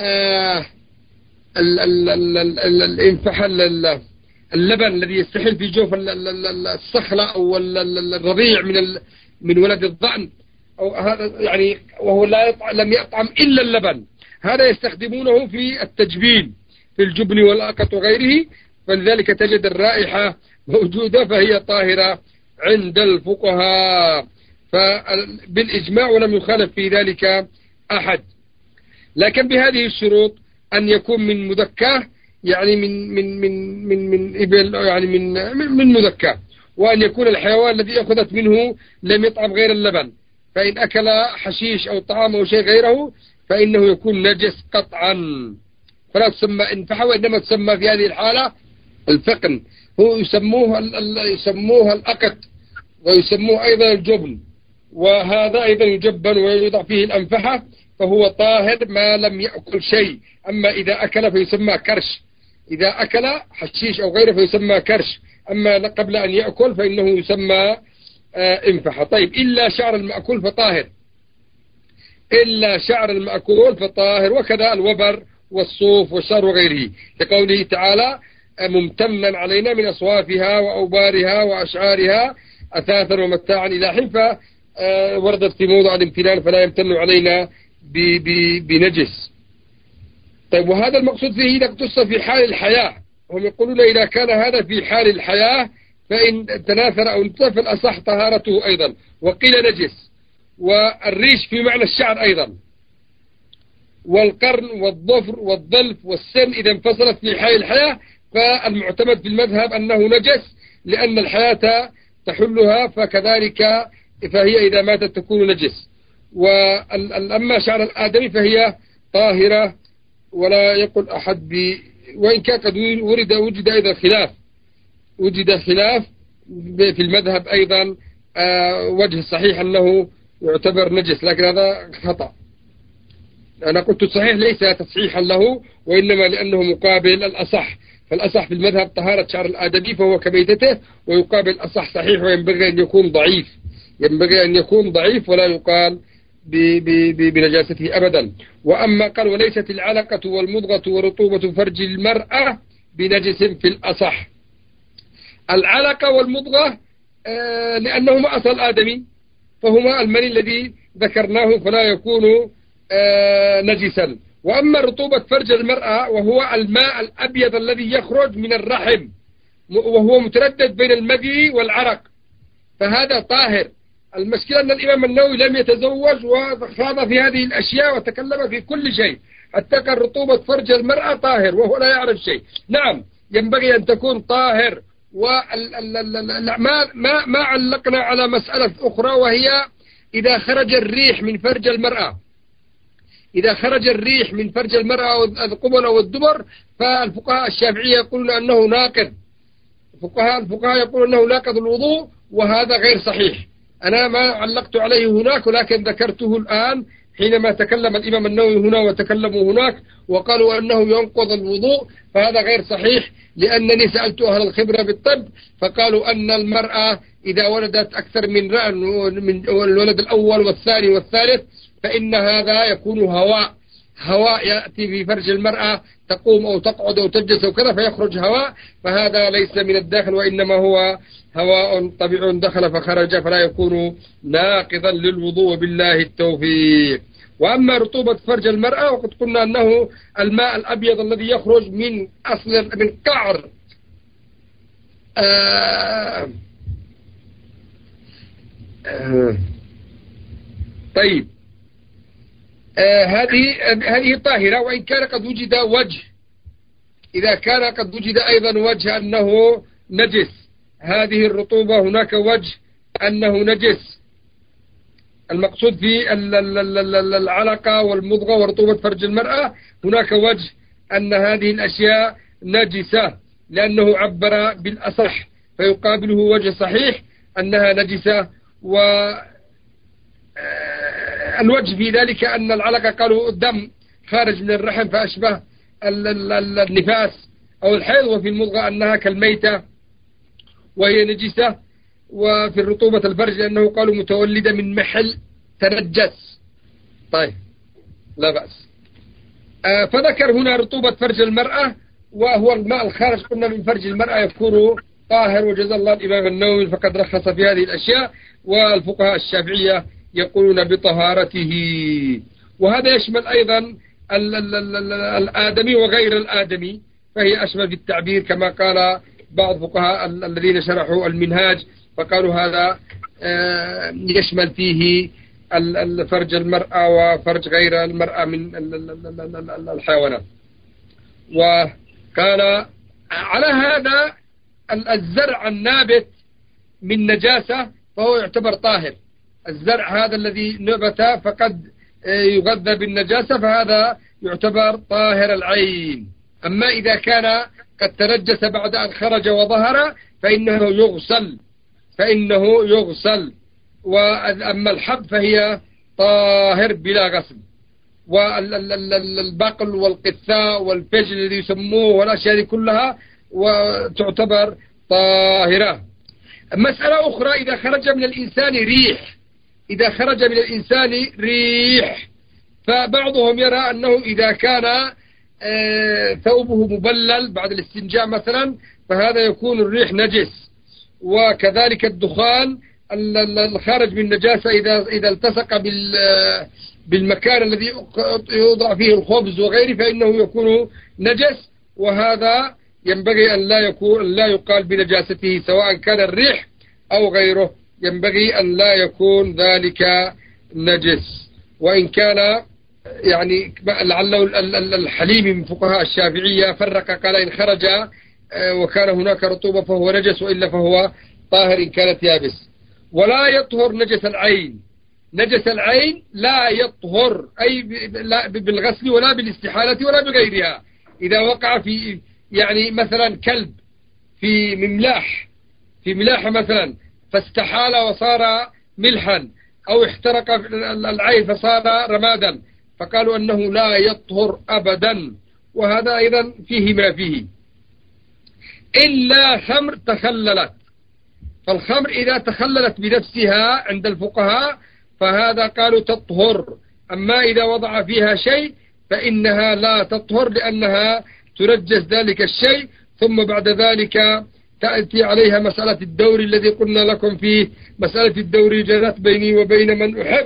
الإنفحة اللبن الذي يستحل في جوف الصخلة أو الرضيع من ولد الضأن، أو هذا يعني وهو لم يطعم إلا اللبن، هذا يستخدمونه في التجبين في الجبن والأقط وغيره، فلذلك تجد الرائحة موجودة فهي طاهرة عند الفقهاء بالإجماع، ولم يخالف في ذلك أحد، لكن بهذه الشروط: أن يكون من مذكاه، يعني من إبل، يعني من مذكاه، وأن يكون الحيوان الذي أخذت منه لم يطعم غير اللبن، فإن أكل حشيش أو طعام أو شيء غيره فإنه يكون نجس قطعا، فلا تسمى انفحة، وإنما تسمى في هذه الحالة الفقن. هو يسموها الأقط، ويسموه أيضا الجبن، وهذا أيضا يجبن ويوضع فيه الأنفحة، فهو طاهر ما لم يأكل شيء. أما إذا أكل فيسمى كرش، إذا أكل حشيش أو غيره فيسمى كرش، أما قبل أن يأكل فإنه يسمى انفحة. طيب، إلا شعر المأكول فطاهر، إلا شعر المأكول فطاهر، وكذا الوبر والصوف والشعر وغيره، لقوله تعالى: ممتنا علينا من أصوافها وأوبارها وأشعارها أثاثا ومتاعا إلى حين، وردت في موضع الامتنان فلا يمتن علينا بنجس. طيب، وهذا المقصود فيه إذا اقتص في حال الحياة. هم يقولون إذا كان هذا في حال الحياة فإن تناثر أو انتفى الأصح طهارته أيضا، وقيل نجس. والريش في معنى الشعر أيضا، والقرن والظفر والظلف والسن إذا انفصلت في حال الحياة فالمعتمد في المذهب أنه نجس، لأن الحياة تحلها، فكذلك فهي إذا ماتت تكون نجس. وأما شعر الآدمي فهي طاهرة، ولا يقول أحد وإن كان قد وجد أيضا خلاف، وجد خلاف في المذهب أيضا، وجه الصحيح أنه يعتبر نجس، لكن هذا خطأ. أنا قلت صحيح ليس تصحيحا له، وإنما لأنه مقابل الأصح، فالأصح في المذهب طهارة شعر الآدمي فهو كميتته، ويقابل الأصح صحيح، وينبغي أن يكون ضعيف، ينبغي أن يكون ضعيف ولا يقال بنجاسته أبدا. وأما قال: وليست العلقة والمضغة ورطوبة فرج المرأة بنجس في الأصح. العلقة والمضغة لأنهما أصل آدمي، فهما المني الذي ذكرناه فلا يكون نجسا. وأما رطوبة فرج المرأة وهو الماء الأبيض الذي يخرج من الرحم وهو متردد بين المذي والعرق فهذا طاهر. المشكلة أن الإمام النووي لم يتزوج وخاض في هذه الأشياء وتكلم في كل شيء، حتى قال رطوبة فرج المرأة طاهر وهو لا يعرف شيء. نعم، ينبغي أن تكون طاهر. ما علقنا على مسألة أخرى، وهي إذا خرج الريح من فرج المرأة، إذا خرج الريح من فرج المرأة القبل والدبر، فالفقهاء الشافعية يقولون أنه ناقض، الفقهاء يقولون أنه ناقض الوضوء، وهذا غير صحيح. أنا ما علقت عليه هناك، ولكن ذكرته الآن حينما تكلم الإمام النووي هنا وتكلموا هناك وقالوا أنه ينقض الوضوء، فهذا غير صحيح، لأنني سألت أهل الخبرة بالطب فقالوا أن المرأة إذا ولدت أكثر من رأن، من الولد الأول والثاني والثالث، فإن هذا يكون هواء يأتي في فرج المرأة، تقوم أو تقعد أو تجلس وكذا فيخرج هواء، فهذا ليس من الداخل، وإنما هو هواء طبيعي دخل فخرج، فلا يكون ناقضا للوضوء، بالله التوفيق. وأما رطوبة فرج المرأة وقد قلنا أنه الماء الأبيض الذي يخرج من من قعر طيب، هذه طاهرة، وإن كان قد وجد وجه، إذا كان قد وجد أيضا وجه أنه نجس، هذه الرطوبة هناك وجه أنه نجس. المقصود في العلقة والمضغة ورطوبة فرج المرأة هناك وجه أن هذه الأشياء نجسة، لأنه عبر بالأصح، فيقابله وجه صحيح أنها نجسة. والوجه في ذلك أن العلقة قالوا الدم خارج من الرحم فأشبه النفاس أو الحيض، وفي المضغة أنها كالميتة وهي نجسة. وفي الرطوبة الفرج لأنه قالوا متولدة من محل تنجس. طيب، لا بأس. فذكر هنا رطوبة فرج المرأة وهو الماء الخارج قلنا من فرج المرأة يكون طاهر، وجزا الله الإمام النووي فقد رخص في هذه الأشياء، والفقهاء الشافعية يقولون بطهارته. وهذا يشمل أيضا الآدمي وغير الآدمي، فهي أشمل في التعبير كما قال بعض فقهاء الذين شرحوا المنهاج، فقالوا هذا يشمل فيه فرج المرأة وفرج غير المرأة من الحيوانات. وقال على هذا الزرع النابت من نجاسة فهو يعتبر طاهر. الزرع هذا الذي نبت فقد يغذى بالنجاسة فهذا يعتبر طاهر العين. أما إذا كان قد تنجس بعد أن خرج وظهر فإنه يغسل. وأما الحب فهي طاهر بلا غسل. والبقل والقثاء والفجل الذي يسموه والأشياء دي كلها وتعتبر طاهرة. مسألة أخرى، إذا خرج من الإنسان ريح فبعضهم يرى أنه إذا كان ثوبه مبلل بعد الاستنجاء مثلا فهذا يكون الريح نجس. وكذلك الدخان الخارج من نجاسة إذا التصق بالمكان الذي يوضع فيه الخبز وغيره فإنه يكون نجس. وهذا ينبغي أن لا يقال بنجاسته سواء كان الريح أو غيره، ينبغي أن لا يكون ذلك نجس. وإن كان يعني لعله الحليمي من فقهاء الشافعية فرق قال إن خرج وكان هناك رطوبة فهو نجس وإلا فهو طاهر إن كانت يابس. ولا يطهر نجس العين لا يطهر أي لا بالغسل ولا بالاستحالة ولا بغيرها. إذا وقع في يعني مثلا كلب في ملاحة مثلا فاستحال وصار ملحا أو احترق العين فصار رمادا فقالوا أنه لا يطهر أبدا. وهذا أيضا فيه ما فيه إلا خمر تخللت. فالخمر إذا تخللت بنفسها عند الفقهاء فهذا قالوا تطهر. أما إذا وضع فيها شيء فإنها لا تطهر لأنها تنجس ذلك الشيء. ثم بعد ذلك تأتي عليها مسألة الدور الذي قلنا لكم فيه. مسألة الدور جرت بيني وبين من أحب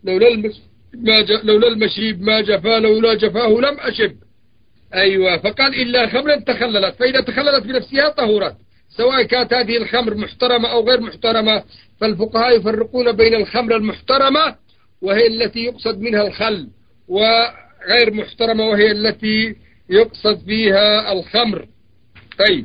لولا المشيب ما جفا لولا جفاه لم أشب. أيوة. فقال إلا خمرا تخللت، فإذا تخللت بنفسها طهرت سواء كانت هذه الخمر محترمة أو غير محترمة. فالفقهاء يفرقون بين الخمر المحترمة وهي التي يقصد منها الخل، وغير محترمة وهي التي يقصد فيها الخمر. طيب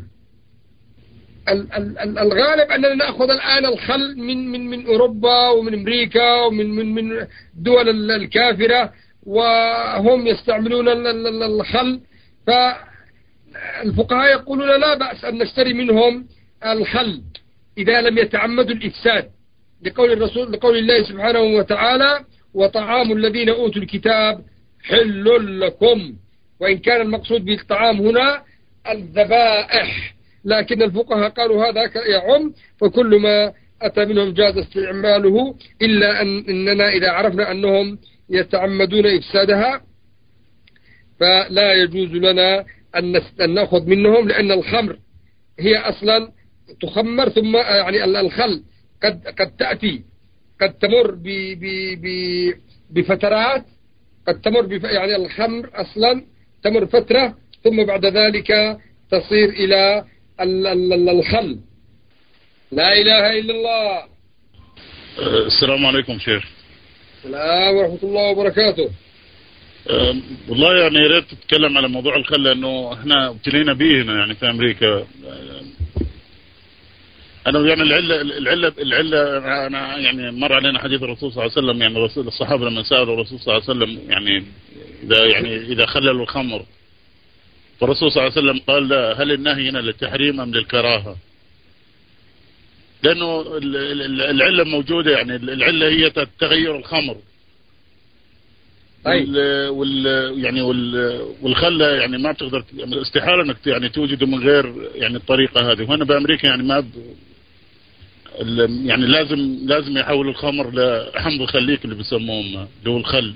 الغالب أننا نأخذ الآن الخل من أوروبا ومن أمريكا ومن الدول الكافرة وهم يستعملون الخل. فالفقهاء يقولون لا بأس أن نشتري منهم الخل إذا لم يتعمدوا الإفساد لقول الله سبحانه وتعالى وطعام الذين أوتوا الكتاب حل لكم. وإن كان المقصود بالطعام هنا الذبائح، لكن الفقهاء قالوا هذا يعم فكل ما أتى منهم جاز استعماله إلا أننا إذا عرفنا أنهم يتعمدون إفسادها فلا يجوز لنا أن نأخذ منهم، لأن الخمر هي أصلا تخمر ثم يعني الخل قد تأتي قد تمر بفترات قد تمر يعني الخمر أصلا تمر فترة ثم بعد ذلك تصير إلى الخل. لا إله إلا الله. السلام عليكم شيخ. السلام ورحمة الله وبركاته. والله يعني يا ريت تتكلم على موضوع الخل لأنه احنا ابتلينا به هنا يعني في أمريكا. أنا يعني العلة أنا يعني مر علينا حديث الرسول صلى الله عليه وسلم، يعني رسول الصحابة لما سألوا الرسول صلى الله عليه وسلم يعني إذا خللوا الخمر فالرسول صلى الله عليه وسلم قال لا، هل النهي هنا للتحريم أم للكراهة؟ لأنه العلة موجودة، يعني العلة هي تغير الخمر والخلة يعني ما بتقدر يعني استحالة انك يعني توجده من غير يعني الطريقة هذه. وهنا بأمريكا يعني ما يعني لازم يحولوا الخمر لحمض الخليك اللي بيسموهم اللي هو الخل.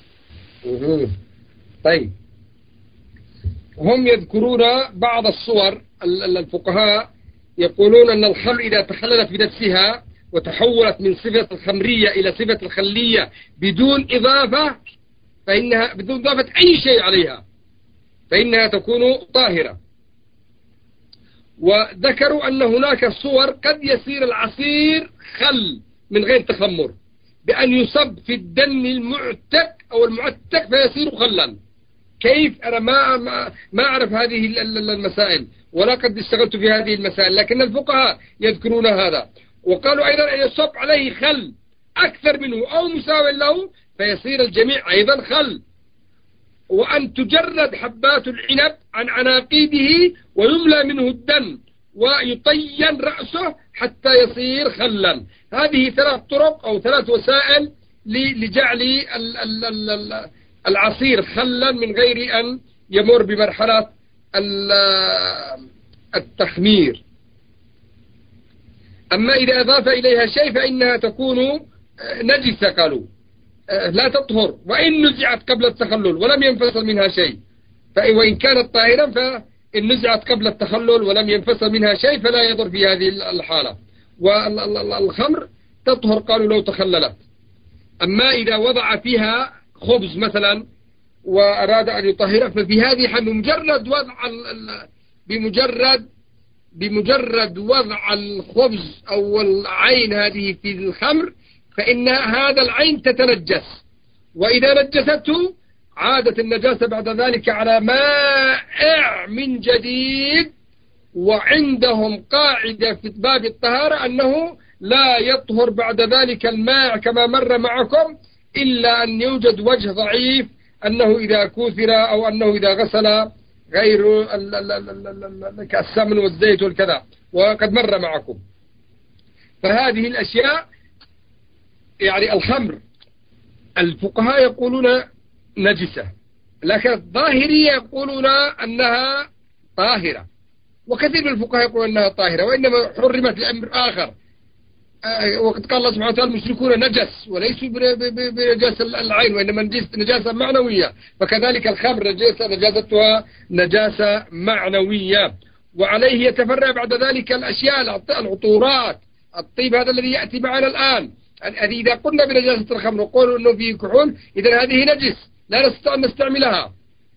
طيب هم يذكرون بعض الصور الفقهاء يقولون أن الخمر إذا تخللت بنفسها وتحولت من صفة الخمرية إلى صفة الخلية بدون إضافة أي شيء عليها فإنها تكون طاهرة. وذكروا أن هناك صور قد يصير العصير خل من غير تخمر بأن يصب في الدم المعتق أو المعتق فيصير خلا. كيف؟ أنا ما أعرف هذه المسائل، ولا قد اشتغلت في هذه المسائل، لكن الفقهاء يذكرون هذا. وقالوا أيضا أن يصب عليه خل أكثر منه أو مساوي له فيصير الجميع أيضا خل. وأن تجرد حبات العنب عن عناقيده ويملى منه الدم ويطين رأسه حتى يصير خلا. هذه 3 طرق أو 3 وسائل لجعل العصير خلا من غير أن يمر بمرحلة التخمير. أما إذا أضاف إليها شيء فإنها تكون نجسة، قالوا لا تطهر وإن نزعت قبل التخلل ولم ينفصل منها شيء. وإن كانت طاهرا فإن نزعت قبل التخلل ولم ينفصل منها شيء فلا يضر في هذه الحالة. والخمر تطهر قالوا لو تخللت. أما إذا وضع فيها خبز مثلا وأراد أن يطهره ففي هذه حال بمجرد وضع الخبز أو العين هذه في الخمر فإن هذا العين تتنجس، وإذا نجسته عادت النجاسة بعد ذلك على مائع من جديد. وعندهم قاعدة في باب الطهارة أنه لا يطهر بعد ذلك الماء كما مر معكم إلا أن يوجد وجه ضعيف أنه إذا كوثر أو أنه إذا غسل غير كالسمن والزيت والكذا، وقد مر معكم. فهذه الأشياء يعني الخمر الفقهاء يقولون نجسة، لكن الظاهرية يقولون أنها طاهرة، وكثير من الفقهاء يقولون أنها طاهرة وإنما حرمت لأمر آخر. وقد قال الله سبحانه وتعالى المشركون نجس وليسوا بنجاسة العين وإنما نجاسة معنوية، فكذلك الخمر نجاستها نجاسة معنوية. وعليه يتفرع بعد ذلك الأشياء العطورات الطيب هذا الذي يأتي معنا الآن. إذا قلنا بنجاسة الخمر وقولوا أنه فيه كحول إذن هذه نجس لا نستطيع أن نستعملها.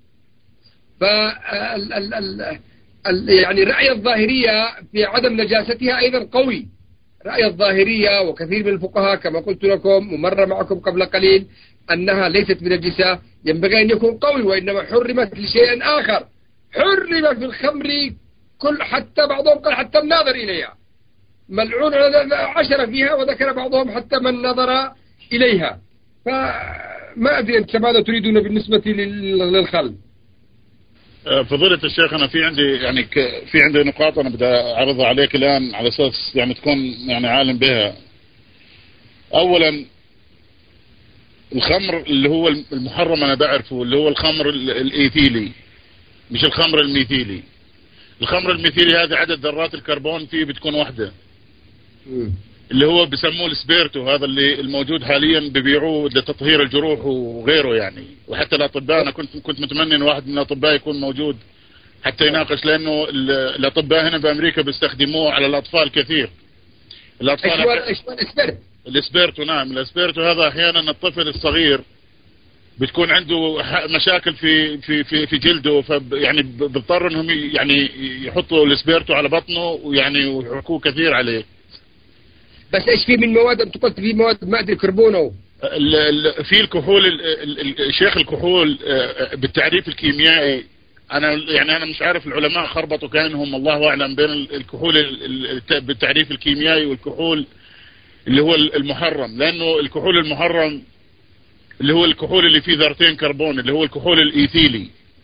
يعني رأي الظاهرية في عدم نجاستها أيضا قوي. رأي الظاهرية وكثير من الفقهاء كما قلت لكم ومر معكم قبل قليل أنها ليست بنجسة، ينبغي أن يكون قوي، وإنما حرمت لشيء آخر. حرم في الخمر حتى بعضهم قال حتى الناظر إليها ملعون عشر فيها، وذكر بعضهم حتى من نظر إليها. فما أدري أنت ماذا تريدون بالنسبة للخل. فضيلة الشيخ أنا في عندي نقاط أنا بدي أعرضها عليك الآن على أساس يعني تكون يعني عالم بها. أولا الخمر اللي هو المحرم أنا بعرفه اللي هو الخمر الإيثيلي مش الخمر الميثيلي. الخمر الميثيلي هذا عدد ذرات الكربون فيه بتكون واحدة، اللي هو بسموه السبيرتو، هذا اللي الموجود حاليا ببيعوه لتطهير الجروح وغيره يعني. وحتى الأطباء أنا كنت متمنى إن واحد من الأطباء يكون موجود حتى يناقش، لأنه الأطباء هنا بأمريكا بيستخدموه على الأطفال كثير. الأطفال السبيرتو. نعم السبيرتو هذا أحيانا الطفل الصغير بتكون عنده مشاكل في جلده، يعني بيضطر انهم يعني يحطوا السبيرتو على بطنه ويعني ويحركوه كثير عليه. بس ايش في من مواد؟ انت قلت في مواد ما ادري كربونه في الكحول. الشيخ الكحول بالتعريف الكيميائي انا مش عارف، العلماء خربطوا كانهم الله اعلم بين الكحول بالتعريف الكيميائي والكحول اللي هو المحرم. لانه الكحول المحرم اللي هو الكحول اللي فيه ذرتين كربون اللي هو الكحول الإيثيلي.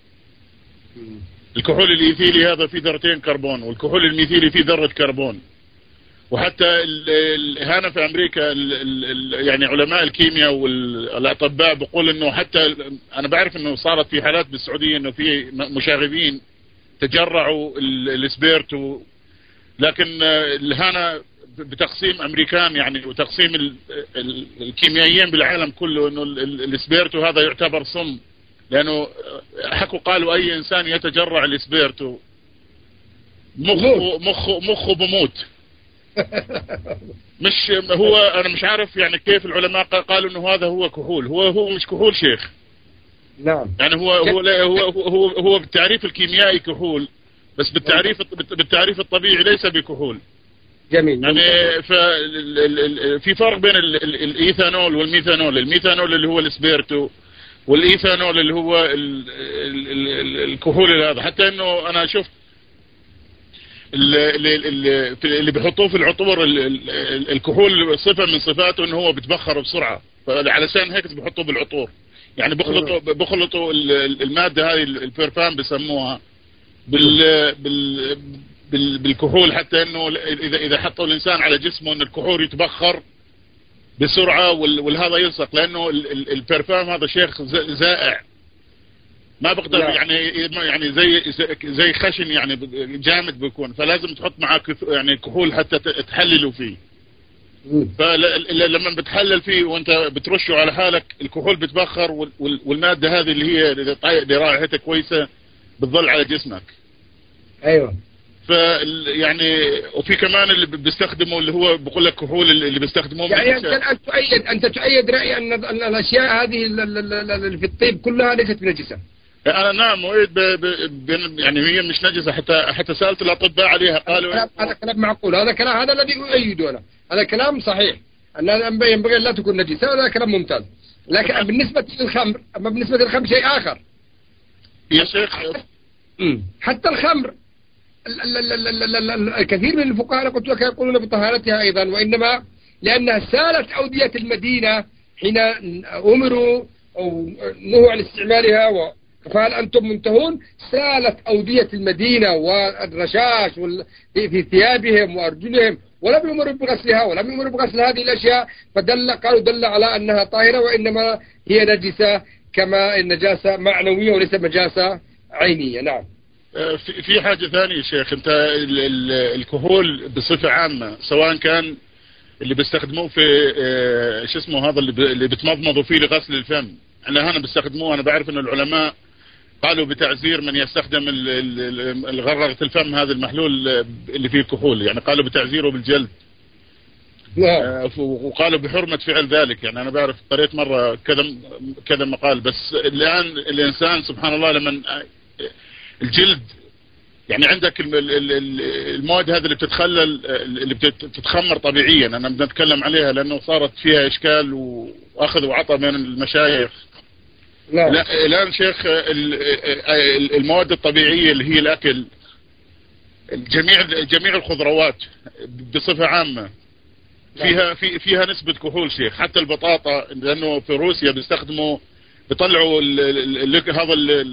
الكحول الإيثيلي هذا فيه ذرتين كربون، والكحول الميثيلي فيه ذرة كربون. وحتى هنا في أمريكا يعني علماء الكيمياء والأطباء بيقول إنه حتى أنا بعرف إنه صارت في حالات بالسعودية إنه في مشاغبين تجرعوا السبيرتو، لكن هنا بتقسيم امريكان يعني وتقسيم الكيميائيين بالعالم كله انه الاسبيرتو هذا يعتبر سم، لانه قالوا اي انسان يتجرع الاسبيرتو مخه بموت. مش هو انا مش عارف يعني كيف العلماء قالوا انه هذا هو كحول. هو مش كحول شيخ. نعم يعني هو بالتعريف الكيميائي كحول، بس بالتعريف الطبيعي ليس بكحول. جميل. يعني في فرق بين الايثانول والميثانول. الميثانول اللي هو الاسبيرتو، والايثانول اللي هو الكحول هذا. حتى انه انا شفت اللي بيحطوه في العطور الكحول صفة من صفاته انه هو بتبخر بسرعة، فعلشان هيك بيحطوه بالعطور. يعني بخلطوا المادة هذه البيرفان بسموها بالكحول، حتى انه اذا حطوا الانسان على جسمه ان الكحول يتبخر بسرعة والهذا يلصق، لانه البيرفان هذا شيخ زائع ما بقدر يعني زي خشن يعني جامد بيكون، فلازم تحط معاه يعني كحول حتى تحلله فيه. فلما بتحلل فيه وانت بترشه على حالك الكحول بتبخر، والمادة هذه اللي هي اللي رائحتها كويسة بتظل على جسمك. ايوه. يعني وفي كمان اللي بيستخدموا اللي هو بقول لك كحول اللي بيستخدموه يعني انت تؤيد رأي ان الاشياء هذه اللي في الطيب كلها ليست بنجسة. انا نعم مؤيد يعني هي مش نجسة. حتى سألت الاطباء عليها قالوا هذا كلام معقول. هذا الذي أؤيده أنا. هذا كلام صحيح أن ينبغي لا تكون نجسة، وهذا كلام ممتاز. لكن بالنسبة للخمر شيء آخر يا شيخ. حتى الخمر الكثير من الفقهاء أنا قلت لك يقولون بطهارتها أيضا، وإنما لأنها سالت أودية المدينة حين أمروا أو نهوا عن استعمالها، فهل أنتم منتهون؟ سالت أودية المدينة والرشاش في ثيابهم وأرجلهم، ولم يمروا بغسلها ولم يمروا بغسل هذه الأشياء، قالوا دل على أنها طاهرة، وإنما هي نجسة كما النجاسة معنوية وليس نجاسة عينية. نعم. في حاجة ثانية شيخ، انت الكحول بصفة عامة سواء كان اللي بيستخدموه في شو اسمه هذا اللي بتمضمضوا فيه لغسل الفم، انا بستخدموه. انا بعرف ان العلماء قالوا بتعزير من يستخدم الغرغرة الفم هذا المحلول اللي فيه كحول، يعني قالوا بتعزيره بالجلد. وقالوا بحرمة فعل ذلك. يعني أنا بعرف قريت مرة كذا مقال. بس الآن الإنسان سبحان الله لما الجلد يعني عندك المواد هذه اللي بتتخلل اللي بتتخمر طبيعيا، أنا بدنا نتكلم عليها لأنه صارت فيها إشكال وأخذ وعطى بين المشايخ. لا الآن شيخ المواد الطبيعية اللي هي الأكل، جميع الخضروات بصفة عامة فيها نسبة كحول شيخ. حتى البطاطا، لأنه في روسيا بيطلعوا هذا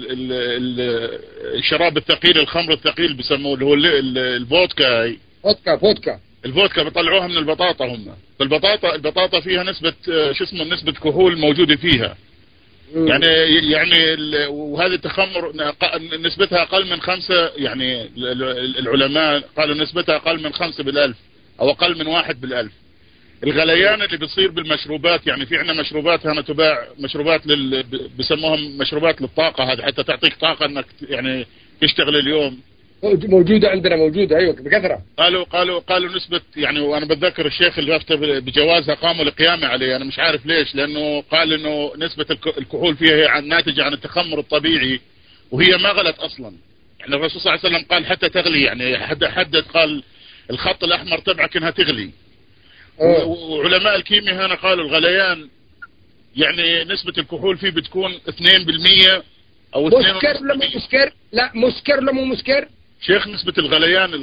الشراب الثقيل، الخمر الثقيل بيسموه اللي هو الفودكا. الفودكا بيطلعوها من البطاطا هم. فالبطاطا فيها نسبة نسبة كحول موجودة فيها. يعني وهذه التخمر نسبتها أقل من 5. يعني العلماء قالوا نسبتها أقل من 5 بالألف أو أقل من 1 بالألف. الغليان اللي بيصير بالمشروبات، يعني في عندنا مشروبات هنا تباع، مشروبات بسموهم مشروبات للطاقة، هذه حتى تعطيك طاقة انك يعني تشتغل اليوم. موجودة عندنا، موجودة ايوه بكثرة. قالوا نسبة، يعني وانا بتذكر الشيخ اللي افتى بجوازها قاموا القيامة عليه. انا مش عارف ليش، لانه قال انه نسبة الكحول فيها هي ناتجة عن التخمر الطبيعي، وهي ما غلط اصلا. يعني الرسول صلى الله عليه وسلم قال حتى تغلي، يعني حدد قال الخط الاحمر تبعك انها تغلي. وعلماء الكيمياء هنا قالوا الغليان يعني نسبة الكحول فيه بتكون 2% او 2.5%. مسكر لما مسكر؟ لا مسكر لما مسكر شيخ. نسبة الغليان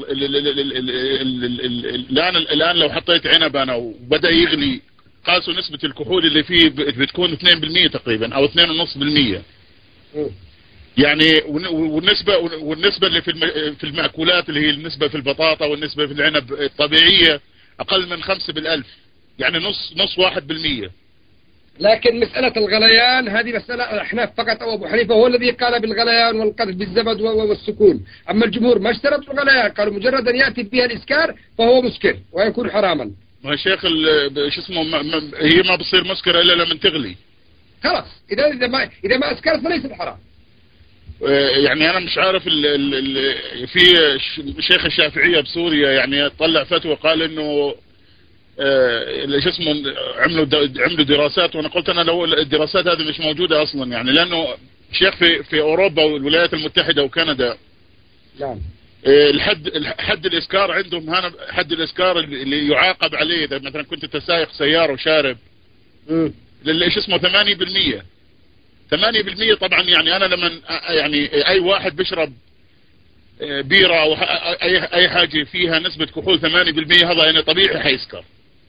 الآن لو حطيت عنب أنا وبدأ يغلي، قاسوا نسبة الكحول اللي فيه بتكون 2% تقريبا أو 2.5%. يعني والنسبة اللي في المأكولات اللي هي النسبة في البطاطا والنسبة في العنب الطبيعية أقل من 5 بالألف، يعني نص 1%. لكن مسألة الغليان هذه مسألة الأحناف فقط، أو أبو حنيفة هو الذي قال بالغليان والقذف بالزبد والسكون. أما الجمهور ما اشترطوا الغليان، قالوا مجرد أن يأتي بها الإسكار فهو مسكر ويكون حراما. ما شيخ شو اسمه هي ما بصير مسكرة إلا لما تغلي. خلاص إذا ما أسكرت فليس بحرام. يعني أنا مش عارف في شيخ الشافعية بسوريا يعني طلع فتوى قال إنه شو اسمه عملوا دراسات، وانا قلت انا لو الدراسات هذه مش موجودة اصلا، يعني لانه شيخ في اوروبا والولايات المتحدة وكندا نعم حد الإسكار عندهم هنا، حد الإسكار اللي يعاقب عليه إذا مثلا كنت تسايق سيارة وشارب ايش اسمه 8%. 8% طبعا يعني أنا لما يعني أي واحد بيشرب بيرة أو أي حاجة فيها نسبة كحول 8%، هذا يعني طبيعي حيسكر.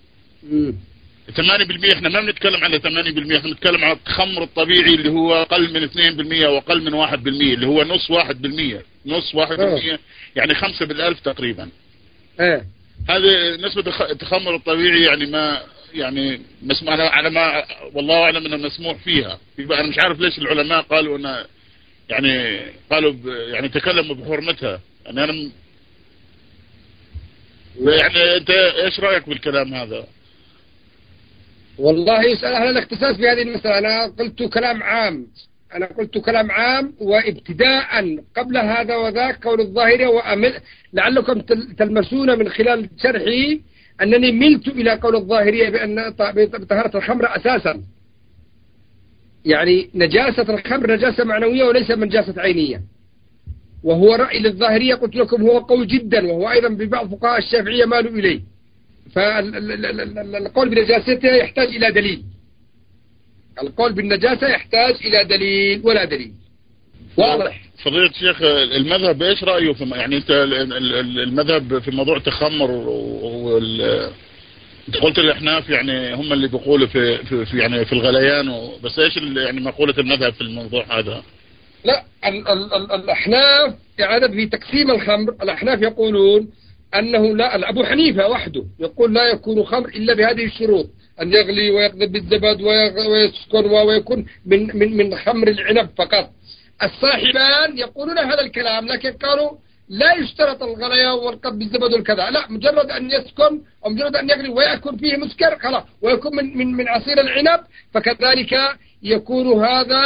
8% احنا ما بنتكلم على 8%، احنا بنتكلم على الخمر الطبيعي اللي هو أقل من 2% وأقل من 1%، اللي هو نص 1%، نص 1%، يعني 5 بالألف تقريبا. هذه نسبة التخمر الطبيعي، يعني ما يعني مسموح على ما والله أعلم أنه مسموح فيها. أنا مش عارف ليش العلماء قالوا أنه يعني قالوا يعني تكلموا بحرمتها. يعني أنا يعني أنت إيش رأيك بالكلام هذا؟ والله يسأل أهل الاختصاص في هذه المسألة. أنا قلت كلام عام وابتداء قبل هذا وذاك قول الظاهرية، لعلكم تلمسون من خلال شرحي أنني ملت إلى قول الظاهرية بأن بطهارة الخمر أساسا يعني نجاسة الخمر نجاسة معنوية وليس نجاسة عينية، وهو رأي للظاهرية قلت لكم هو قوي جدا، وهو أيضا ببعض فقهاء الشافعية مالوا إليه. فالقول بنجاستها يحتاج إلى دليل، القول بالنجاسة يحتاج إلى دليل ولا دليل واضح. فضيلة الشيخ المذهب ايش رأيه في يعني انت المذهب في موضوع التخمر انت قلت الاحناف يعني هم اللي بيقولوا في يعني في الغليان بس ايش يعني مقولة المذهب في الموضوع هذا؟ لا الأحناف إعادة في تقسيم الخمر. الأحناف يقولون أنه لا، أبو حنيفة وحده يقول لا يكون خمر إلا بهذه الشروط، أن يغلي ويقذف بالزبد ويسكن ويكون من خمر العنب فقط. الصاحبان يقولون هذا الكلام، لكن قالوا لا يشترط الغليان والقذف بالزبد والكذا، لا، مجرد أن يسكن ومجرد أن يغلي ويكون فيه مسكر خلاص، ويكون من عصير العنب، فكذلك يكون هذا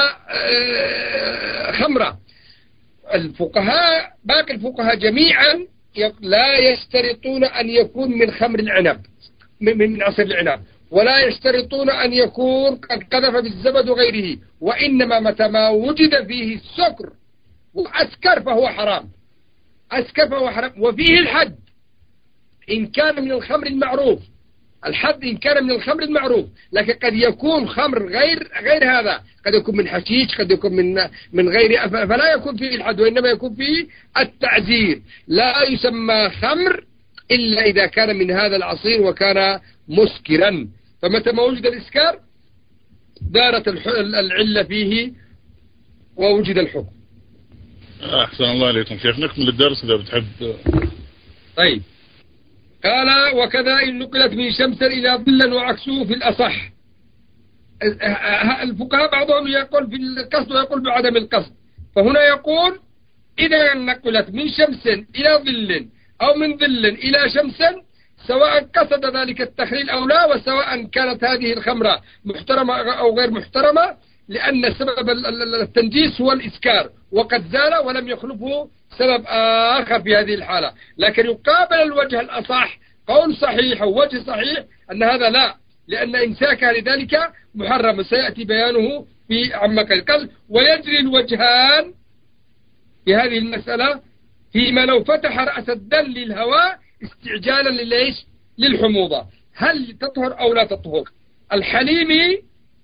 خمرة. الفقهاء باقي الفقهاء جميعا لا يشترطون أن يكون من خمر العنب من عصير العنب، ولا يشترطون أن يكون قد قذف بالزبد وغيره، وإنما متى ما وجد فيه السكر وأسكر فهو حرام، أسكر فهو حرام. وفيه الحد إن كان من الخمر المعروف، الحد إن كان من الخمر المعروف، لكن قد يكون خمر غير هذا، قد يكون من حشيش، قد يكون من غير، فلا يكون فيه الحد، وإنما يكون فيه التعزير. لا يسمى خمر إلا إذا كان من هذا العصير وكان مسكرا، فمتى ما وجد الإسكار دارت العلة فيه ووجد الحكم. أحسن الله عليكم شيخ، نكمل الدرس إذا بتحب. طيب، قال وكذا إن نقلت من شمس إلى ظل وعكسه في الأصح. الفقهاء بعضهم يقول في القصد ويقول بعدم القصد، فهنا يقول إذا نقلت من شمس إلى ظل أو من ظل إلى شمس، سواء قصد ذلك التخليل أو لا، وسواء كانت هذه الخمرة محترمة أو غير محترمة، لأن سبب التنجيس هو الإسكار، وقد زال ولم يخلفه سبب آخر في هذه الحالة. لكن يقابل الوجه الأصح قول صحيح ووجه صحيح أن هذا لا، لأن إمساكها لذلك محرم، سيأتي بيانه في عمق القلب. ويجري الوجهان في هذه المسألة فيما لو فتح رأس الدل للهواء استعجالا لليش للحموضة، هل تطهر أو لا تطهر. الحليمي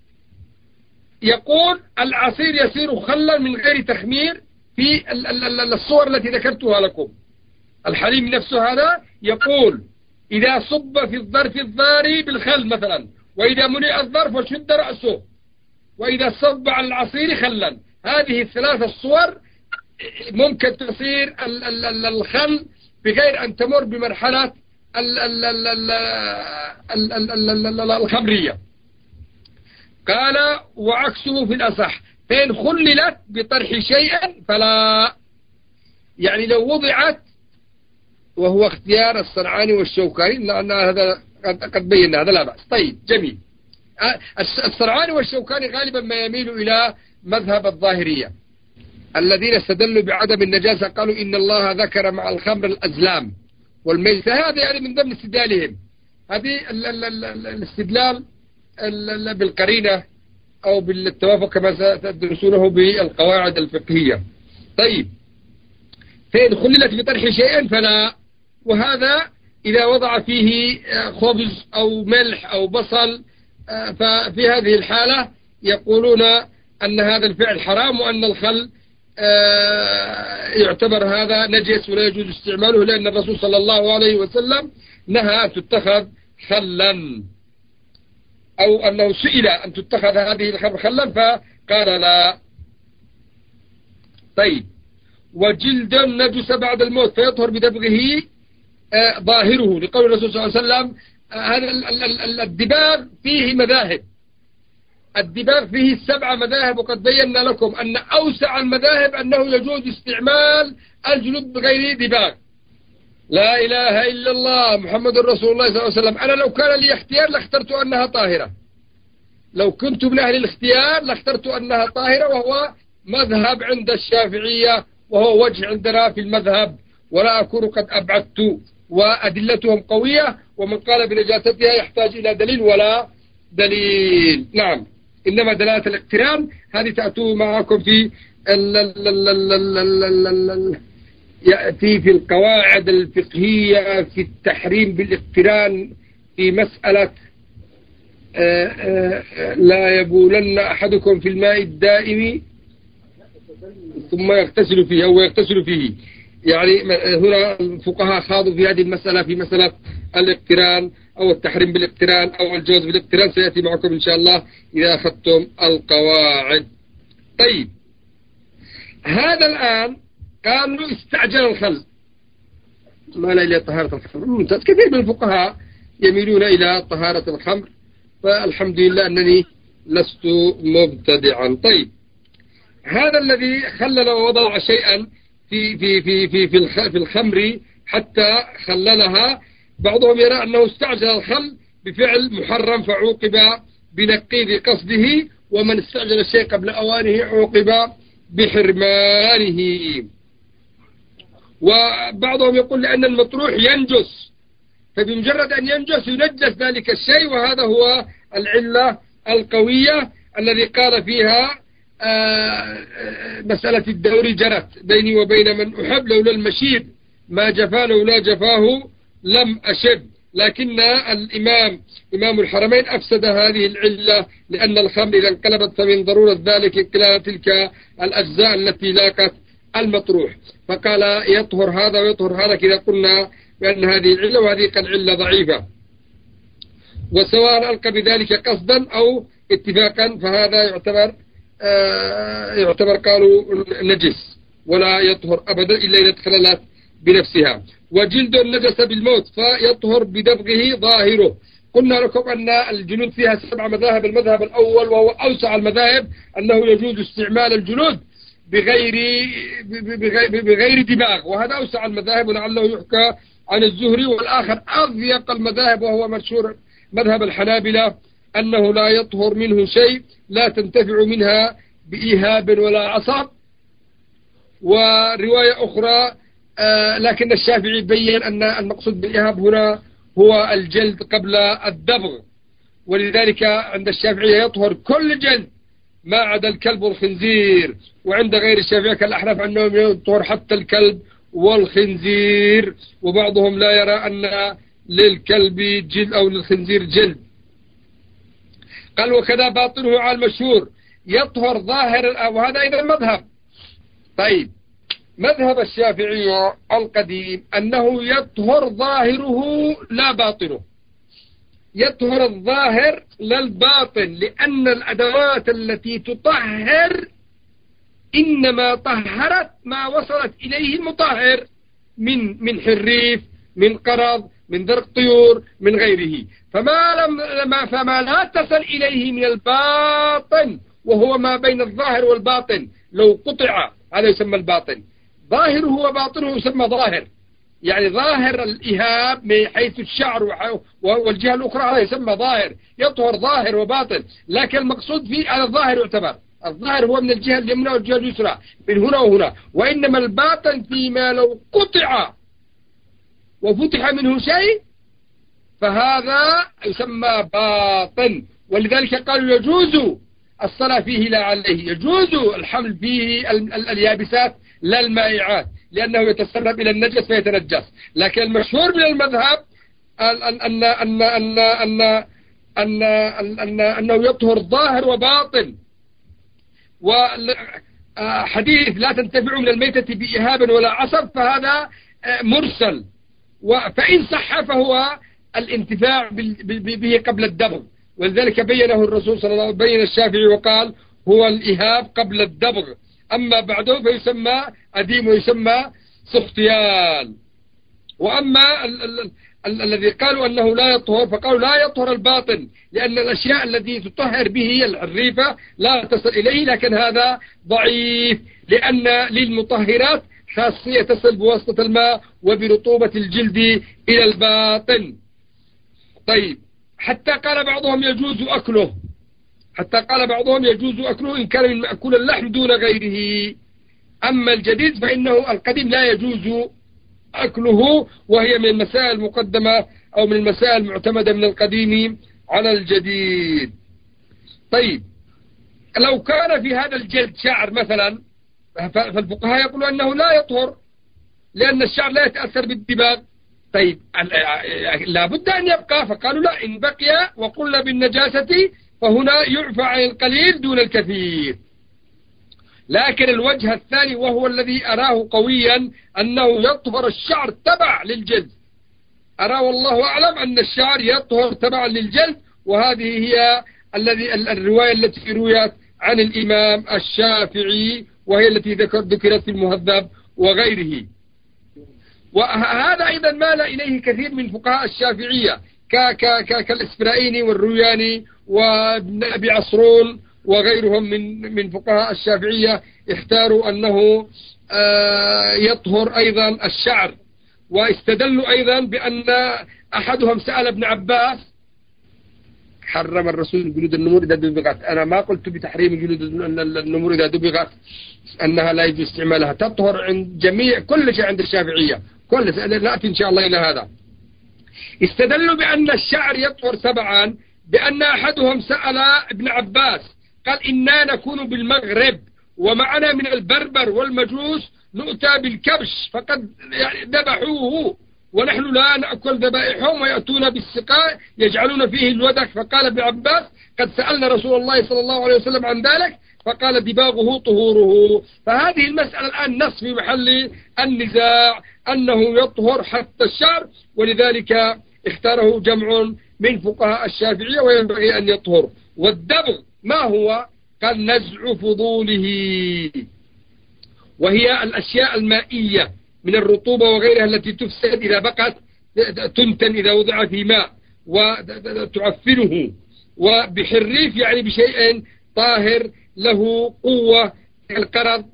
يقول العصير يصير خلا من غير تخمير في الصور التي ذكرتها لكم. الحليم نفسه هذا يقول إذا صب في الظرف الضاري بالخل مثلا، وإذا ملئ الظرف وشد رأسه، وإذا صب على العصير خلا، هذه الثلاث الصور ممكن تصير الخل بغير أن تمر بمرحلة الخمرية. قال وعكسه في الأصح، فإن خللت بطرح شيء فلا، يعني لو وضعت، وهو اختيار الصنعاني والشوكاني، لأن هذا قد بينا هذا لا بأس. طيب جميل. الصنعاني والشوكاني غالبا ما يميل إلى مذهب الظاهرية الذين استدلوا بعدم النجاسة، قالوا إن الله ذكر مع الخمر الأزلام والميتة، هذا يعني من ضمن استدلالهم. هذه الاستدلال بالقرينة أو بالتوافق كما ستدرسونه بالقواعد الفقهية. طيب، فإن خللت بطرح شيئا فلا. وهذا إذا وضع فيه خبز أو ملح أو بصل، ففي هذه الحالة يقولون أن هذا الفعل حرام، وأن الخل يعتبر هذا نجس ولا يجوز استعماله، لأن الرسول صلى الله عليه وسلم نهى أن تتخذ خلا، أو أنه سئل أن تتخذ هذه الخمر خلا فقال لا. طيب، وجلد نجس بعد الموت فيطهر بدبغه ظاهره، لقول الرسول صلى الله عليه وسلم هذا الدباغ فيه مذاهب، الدباغ فيه 7 مذاهب، وقد بينا لكم أن أوسع المذاهب أنه يجوز استعمال الجلود بغير دباغ. لا إله إلا الله محمد رسول الله صلى الله عليه وسلم. أنا لو كان لي اختيار لاخترت أنها طاهرة، لو كنت من أهل الاختيار لاخترت أنها طاهرة، وهو مذهب عند الشافعية، وهو وجه عندنا في المذهب، ولا أكون قد أبعدت، وأدلتهم قوية، ومن قال بنجاستها يحتاج إلى دليل ولا دليل. نعم، إنما دلالة الاقتران هذه تأتوا معكم في يأتي في القواعد الفقهية في التحريم بالاقتران، في مسألة لا يبولن أحدكم في الماء الدائم ثم يغتسل فيه أو يغتسل فيه. يعني هنا الفقهاء خاضوا في هذه المسألة، في مسألة الاقتران أو التحريم بالاقتران أو الجواز بالاقتران، سيأتي معكم إن شاء الله إذا أخذتم القواعد. طيب، هذا الآن قالوا استعجل الخل، ما لا إلى طهارة الخمر. ممتاز، كثير من الفقهاء يميلون إلى طهارة الخمر، فالحمد لله أنني لست مبتدعا. طيب، هذا الذي خلل ووضع شيئا في الخمر حتى خللها، بعضهم يرى أنه استعجل الخل بفعل محرم فعوقب بنقيض قصده، ومن استعجل الشيء قبل أوانه عوقب بحرمانه. وبعضهم يقول لأن المطروح ينجس، فبمجرد أن ينجس ينجس ذلك الشيء، وهذا هو العلة القوية الذي قال فيها مسألة الدور جرت بيني وبين من أحب، لولا المشيب ما جفا، لولا جفاه لم أشب. لكن إمام الحرمين أفسد هذه العلة، لأن الخمر إذا انقلبت فمن ضرورة ذلك انقلاب تلك الأجزاء التي لاقت المطروح، فقال يطهر هذا ويطهر هذا، كذا قلنا بأن هذه العلة وهذه العلة ضعيفة. وسواء ألقى بذلك قصدا أو اتفاقا فهذا يعتبر قالوا نجس ولا يطهر أبدا إلا إذا تخللت بنفسها. وجلد النجس بالموت فيطهر بدبغه ظاهره. قلنا لكم أن الجلود فيها 7 مذاهب. المذهب الأول وهو أوسع المذاهب أنه يجوز استعمال الجلود بغير دماغ، وهذا أوسع المذاهب، ولعله يحكى عن الزهري. والآخر أضيق المذاهب وهو مشهور مذهب الحنابلة، أنه لا يطهر منه شيء، لا تنتفع منها بإيهاب ولا عصب. ورواية أخرى لكن الشافعي بين أن المقصود بالإيهاب هنا هو الجلد قبل الدبغ، ولذلك عند الشافعي يطهر كل جلد ما عدا الكلب والخنزير، وعند غير الشافعي كالأحناف أنهم يطهر حتى الكلب والخنزير، وبعضهم لا يرى أن للكلب جلد أو للخنزير جلد. قال وكذا باطنه على المشهور يطهر ظاهر، وهذا أيضا مذهب. طيب، مذهب الشافعي القديم أنه يطهر ظاهره لا باطنه، يطهر الظاهر لا الباطن، لأن الأدوات التي تطهر إنما طهرت ما وصلت إليه المطهر من حريف، من قرض، من ذرق طيور، من غيره. فما لا تصل إليه من الباطن، وهو ما بين الظاهر والباطن، لو قطع هذا يسمى الباطن. ظاهره وباطنه يسمى ظاهر، يعني ظاهر الإهاب من حيث الشعر والجهة الأخرى هذا يسمى ظاهر، يطهر ظاهر وباطن. لكن المقصود فيه على الظاهر يعتبر الظاهر هو من الجهة اليمنى والجهة اليسرى، من هنا وهنا، وإنما الباطن فيما لو قطع وفتح منه شيء فهذا يسمى باطن. ولذلك قالوا يجوز الصلاة فيه لا عليه، يجوز الحمل فيه اليابسات لا المائعات، لأنه يتسرب إلى النجس فيتنجس. لكن المشهور من المذهب أنه يطهر ظاهر وباطن. وحديث لا تنتفع من الميتة بإهاب ولا عصب فهذا مرسل، فإن صح فهو الانتفاع به قبل الدبغ، ولذلك بينه الرسول صلى الله عليه وسلم، بين الشافعي وقال هو الإهاب قبل الدبغ، أما بعده فيسمى أديم ويسمى سختيان. وأما الذي قالوا أنه لا يطهر فقالوا لا يطهر الباطن، لأن الأشياء التي تطهر به الريفة لا تصل إليه، لكن هذا ضعيف لأن للمطهرات خاصية تصل بواسطة الماء وبرطوبة الجلد إلى الباطن. طيب، حتى قال بعضهم يجوز أكله إن كان من مأكول اللحم دون غيره. أما الجديد فإنه القديم لا يجوز أكله، وهي من المسائل المقدمة أو من المسائل المعتمدة من القديم على الجديد. طيب، لو كان في هذا الجلد شعر مثلا، فالفقهاء يقولون أنه لا يطهر لأن الشعر لا يتأثر بالدباغ. طيب، لابد أن يبقى، فقالوا لا، إن بقي وقلنا بالنجاسة فهنا يعفى عن القليل دون الكثير. لكن الوجه الثاني وهو الذي أراه قويا أنه يطهر الشعر تبع للجلد، أرى والله أعلم أن الشعر يطهر تبع للجلد، وهذه هي الرواية التي رويت عن الإمام الشافعي، وهي التي ذكرت في المهذب وغيره. وهذا أيضا مال إليه كثير من فقهاء الشافعية كالإسفرائيني والروياني وابن أبي عصرون وغيرهم من فقهاء الشافعية، اختاروا أنه يطهر أيضا الشعر. واستدلوا أيضا بأن أحدهم سأل ابن عباس: حرم الرسول جلود النمور إذا دبغت. أنا ما قلت بتحريم جلود النمور إذا دبغت، أنها لا يجوز استعمالها، تطهر عند جميع كل شيء عند الشافعية، نأتي إن شاء الله إلى هذا. استدلوا بأن الشعر يطهر تبعا بأن أحدهم سأل ابن عباس قال: إنا نكون بالمغرب ومعنا من البربر والمجوس نؤتى بالكبش فقد ذبحوه ونحن لا نأكل ذبائحهم ويأتون بالسقاء يجعلون فيه الودك. فقال ابن عباس: قد سألنا رسول الله صلى الله عليه وسلم عن ذلك فقال: دباغه طهوره. فهذه المسألة الآن نص في محل النزاع أنه يطهر حتى الشعر، ولذلك اختاره جمع من فقهاء الشافعية وينبغي أن يطهر. والدبغ ما هو؟ قال: نزع فضوله، وهي الأشياء المائية من الرطوبة وغيرها التي تفسد إذا بقت، تنتن إذا وضع في ماء وتعفنه، وبحريف يعني بشيء طاهر له قوة كالقرض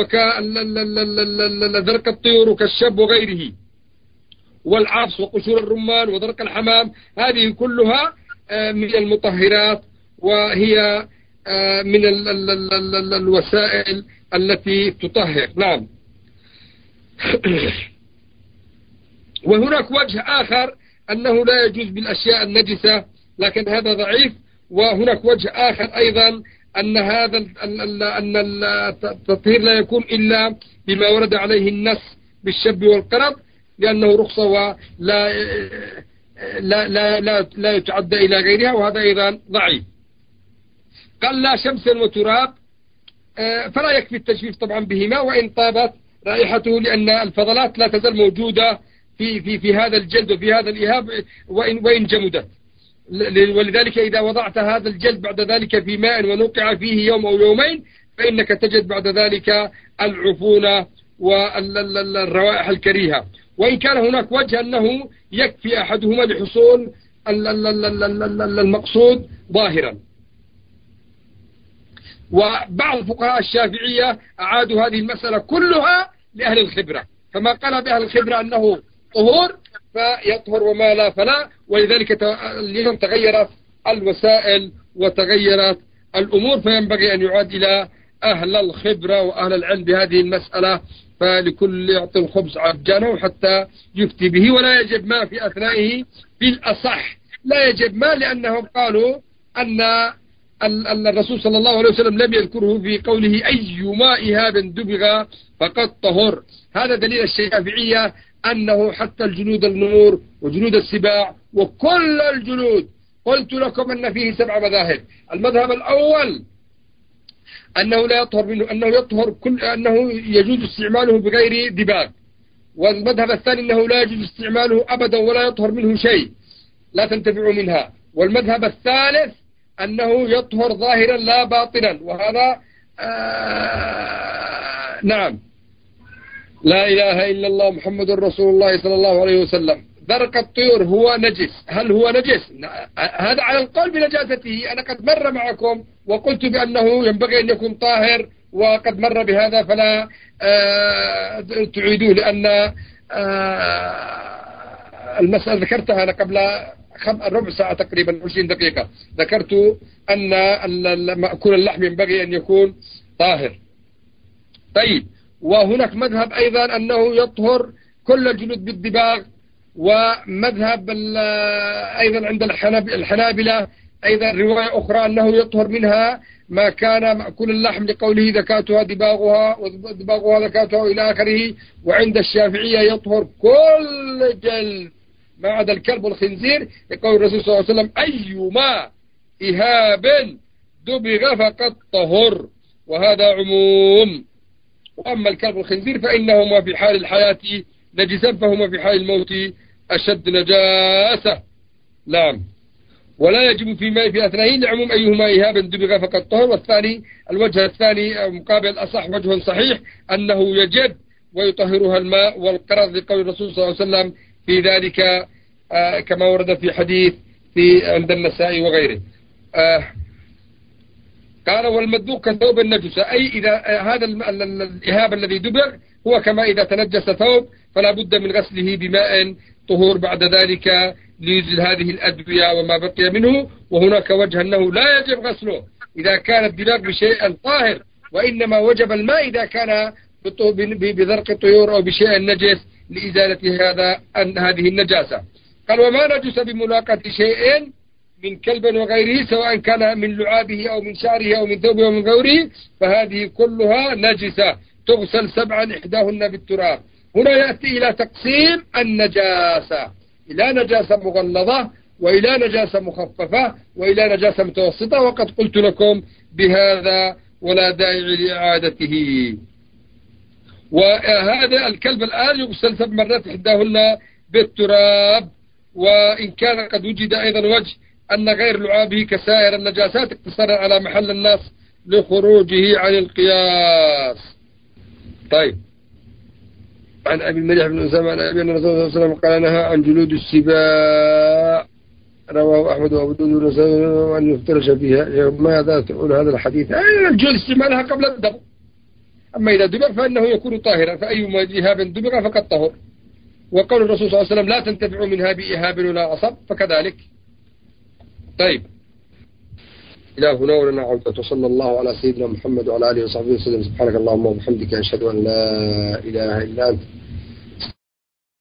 وكذرق الطيور وكالشب وغيره، والعفص وقشور الرمان ودرق الحمام، هذه كلها من المطهرات، وهي من الوسائل التي تطهر. نعم. وهناك وجه آخر أنه لا يجوز بالأشياء النجسة، لكن هذا ضعيف. وهناك وجه آخر أيضا أن هذا أن التطهير لا يكون إلا بما ورد عليه النص بالشب والقرض، لأنه رخصة ولا لا لا لا يتعدى إلى غيرها، وهذا أيضا ضعيف. قال: لا شمس وتراب، فلا يكفي التجفيف طبعا بهما وإن طابت رائحته، لأن الفضلات لا تزال موجودة في هذا الجلد وفي هذا الإهاب وإن جمدت. ولذلك إذا وضعت هذا الجلد بعد ذلك في ماء ونقع فيه يوم أو يومين فإنك تجد بعد ذلك العفونة والروائح الكريهة. وإن كان هناك وجه أنه يكفي أحدهما لحصول المقصود ظاهرا. وبعض فقهاء الشافعية أعادوا هذه المسألة كلها لأهل الخبرة، فما قال بأهل الخبرة أنه طهور فيطهر وما لا فلا. ولذلك اليوم تغيرت الوسائل وتغيرت الأمور، فينبغي أن يعاد إلى أهل الخبرة وأهل العلم بهذه المسألة، فلكل يعطي الخبز عجانه حتى يفتي به. ولا يجب ما في أثنائه بالأصح، لا يجب ما، لأنهم قالوا أن الرسول صلى الله عليه وسلم لم يذكره في قوله أيما إهاب دبغ، فقد طهر. هذا دليل الشافعية أنه حتى الجلود النمور وجلود السباع وكل الجلود. قلت لكم أن فيه 7 مذاهب. المذهب الأول أنه لا يطهر منه، أنه يطهر أنه يجوز استعماله بغير دباغ. والمذهب الثاني أنه لا يجوز استعماله أبدا ولا يطهر منه شيء، لا تنتفع منها. والمذهب الثالث أنه يطهر ظاهرا لا باطنا، وهذا نعم، لا إله إلا الله محمد رسول الله صلى الله عليه وسلم. ذرق الطيور هو نجس. هل هو نجس؟ هذا على القول بنجاسته. أنا قد مر معكم وقلت بأنه ينبغي أن يكون طاهر، وقد مر بهذا فلا تعيدوه، لأن المسألة ذكرتها أنا قبل ربع ساعة تقريبا 20 دقيقة. ذكرت أن مأكول اللحم ينبغي أن يكون طاهر. طيب، وهناك مذهب أيضا أنه يطهر كل الجلود بالدباغ. ومذهب أيضا عند الحنابلة أيضا رواية أخرى أنه يطهر منها ما كان مأكول اللحم، لقوله ذكاتها دباغها ودباغها ذكاتها إلى آخره. وعند الشافعية يطهر كل جلد ما عدا الكلب والخنزير، لقول الرسول صلى الله عليه وسلم أيما إهاب دبغ فقد طهر، وهذا عموم. وأما الكلب والخنزير فإنهما في حال الحياة نجسا، فهما في حال الموت أشد نجاسة. نعم. ولا يجب في أثنائه لعموم أيهما إهابا دبغ فقد طهر. والثاني الوجه الثاني مقابل الأصح وجه صحيح أنه يجب ويطهرها الماء والقرض، لقول الرسول صلى الله عليه وسلم في ذلك كما ورد في حديث عند النسائي وغيره. قال والمدلوق كثوب النجس، أي إذا هذا الإهاب الذي دبغ هو كما إذا تنجس ثوب فلا بد من غسله بماء طهور بعد ذلك ليزيل هذه الأدوية وما بقي منه. وهناك وجه أنه لا يجب غسله إذا كان الدباغ بشيء طاهر، وإنما وجب الماء إذا كان بذرق الطيور أو بشيء نجس لإزالة هذه النجاسة. قال وما نجس بملاقاة شيء من كلب وغيره سواء كان من لعابه أو من شعره أو من ثوبه أو من غوره فهذه كلها نجسة تغسل 7 إحداهن بالتراب. هنا يأتي إلى تقسيم النجاسة إلى نجاسة مغلظة وإلى نجاسة مخففة وإلى نجاسة متوسطة، وقد قلت لكم بهذا ولا داعي لإعادته. وهذا الكلب الآن يغسل 7 مرات إحداهن بالتراب. وإن كان قد وجد أيضا وجه أن غير لعابه كسائر النجاسات اقتصر على محل الناس لخروجه عن القياس. طيب، عن أبي المليح بن أسامة عن أبي أن الرسول صلى الله عليه وسلم قال نهى عن جلود السباع، رواه أحمد وأبو داود وأن يفترش فيها. ماذا تقول هذا الحديث؟ الجلد استعمالها قبل الدبغ، أما إذا دبغ فإنه يكون طاهرا، فأيما إهاب دبغ فقد طهر. وقول الرسول صلى الله عليه وسلم لا تنتفع منها بإهاب ولا عصب فكذلك. طيب، إلى هنا ولنا عودة. صلى الله على سيدنا محمد وعلى آله وصحبه وسلم. سبحانك اللهم وبحمدك أشهد أن لا إله إلا أنت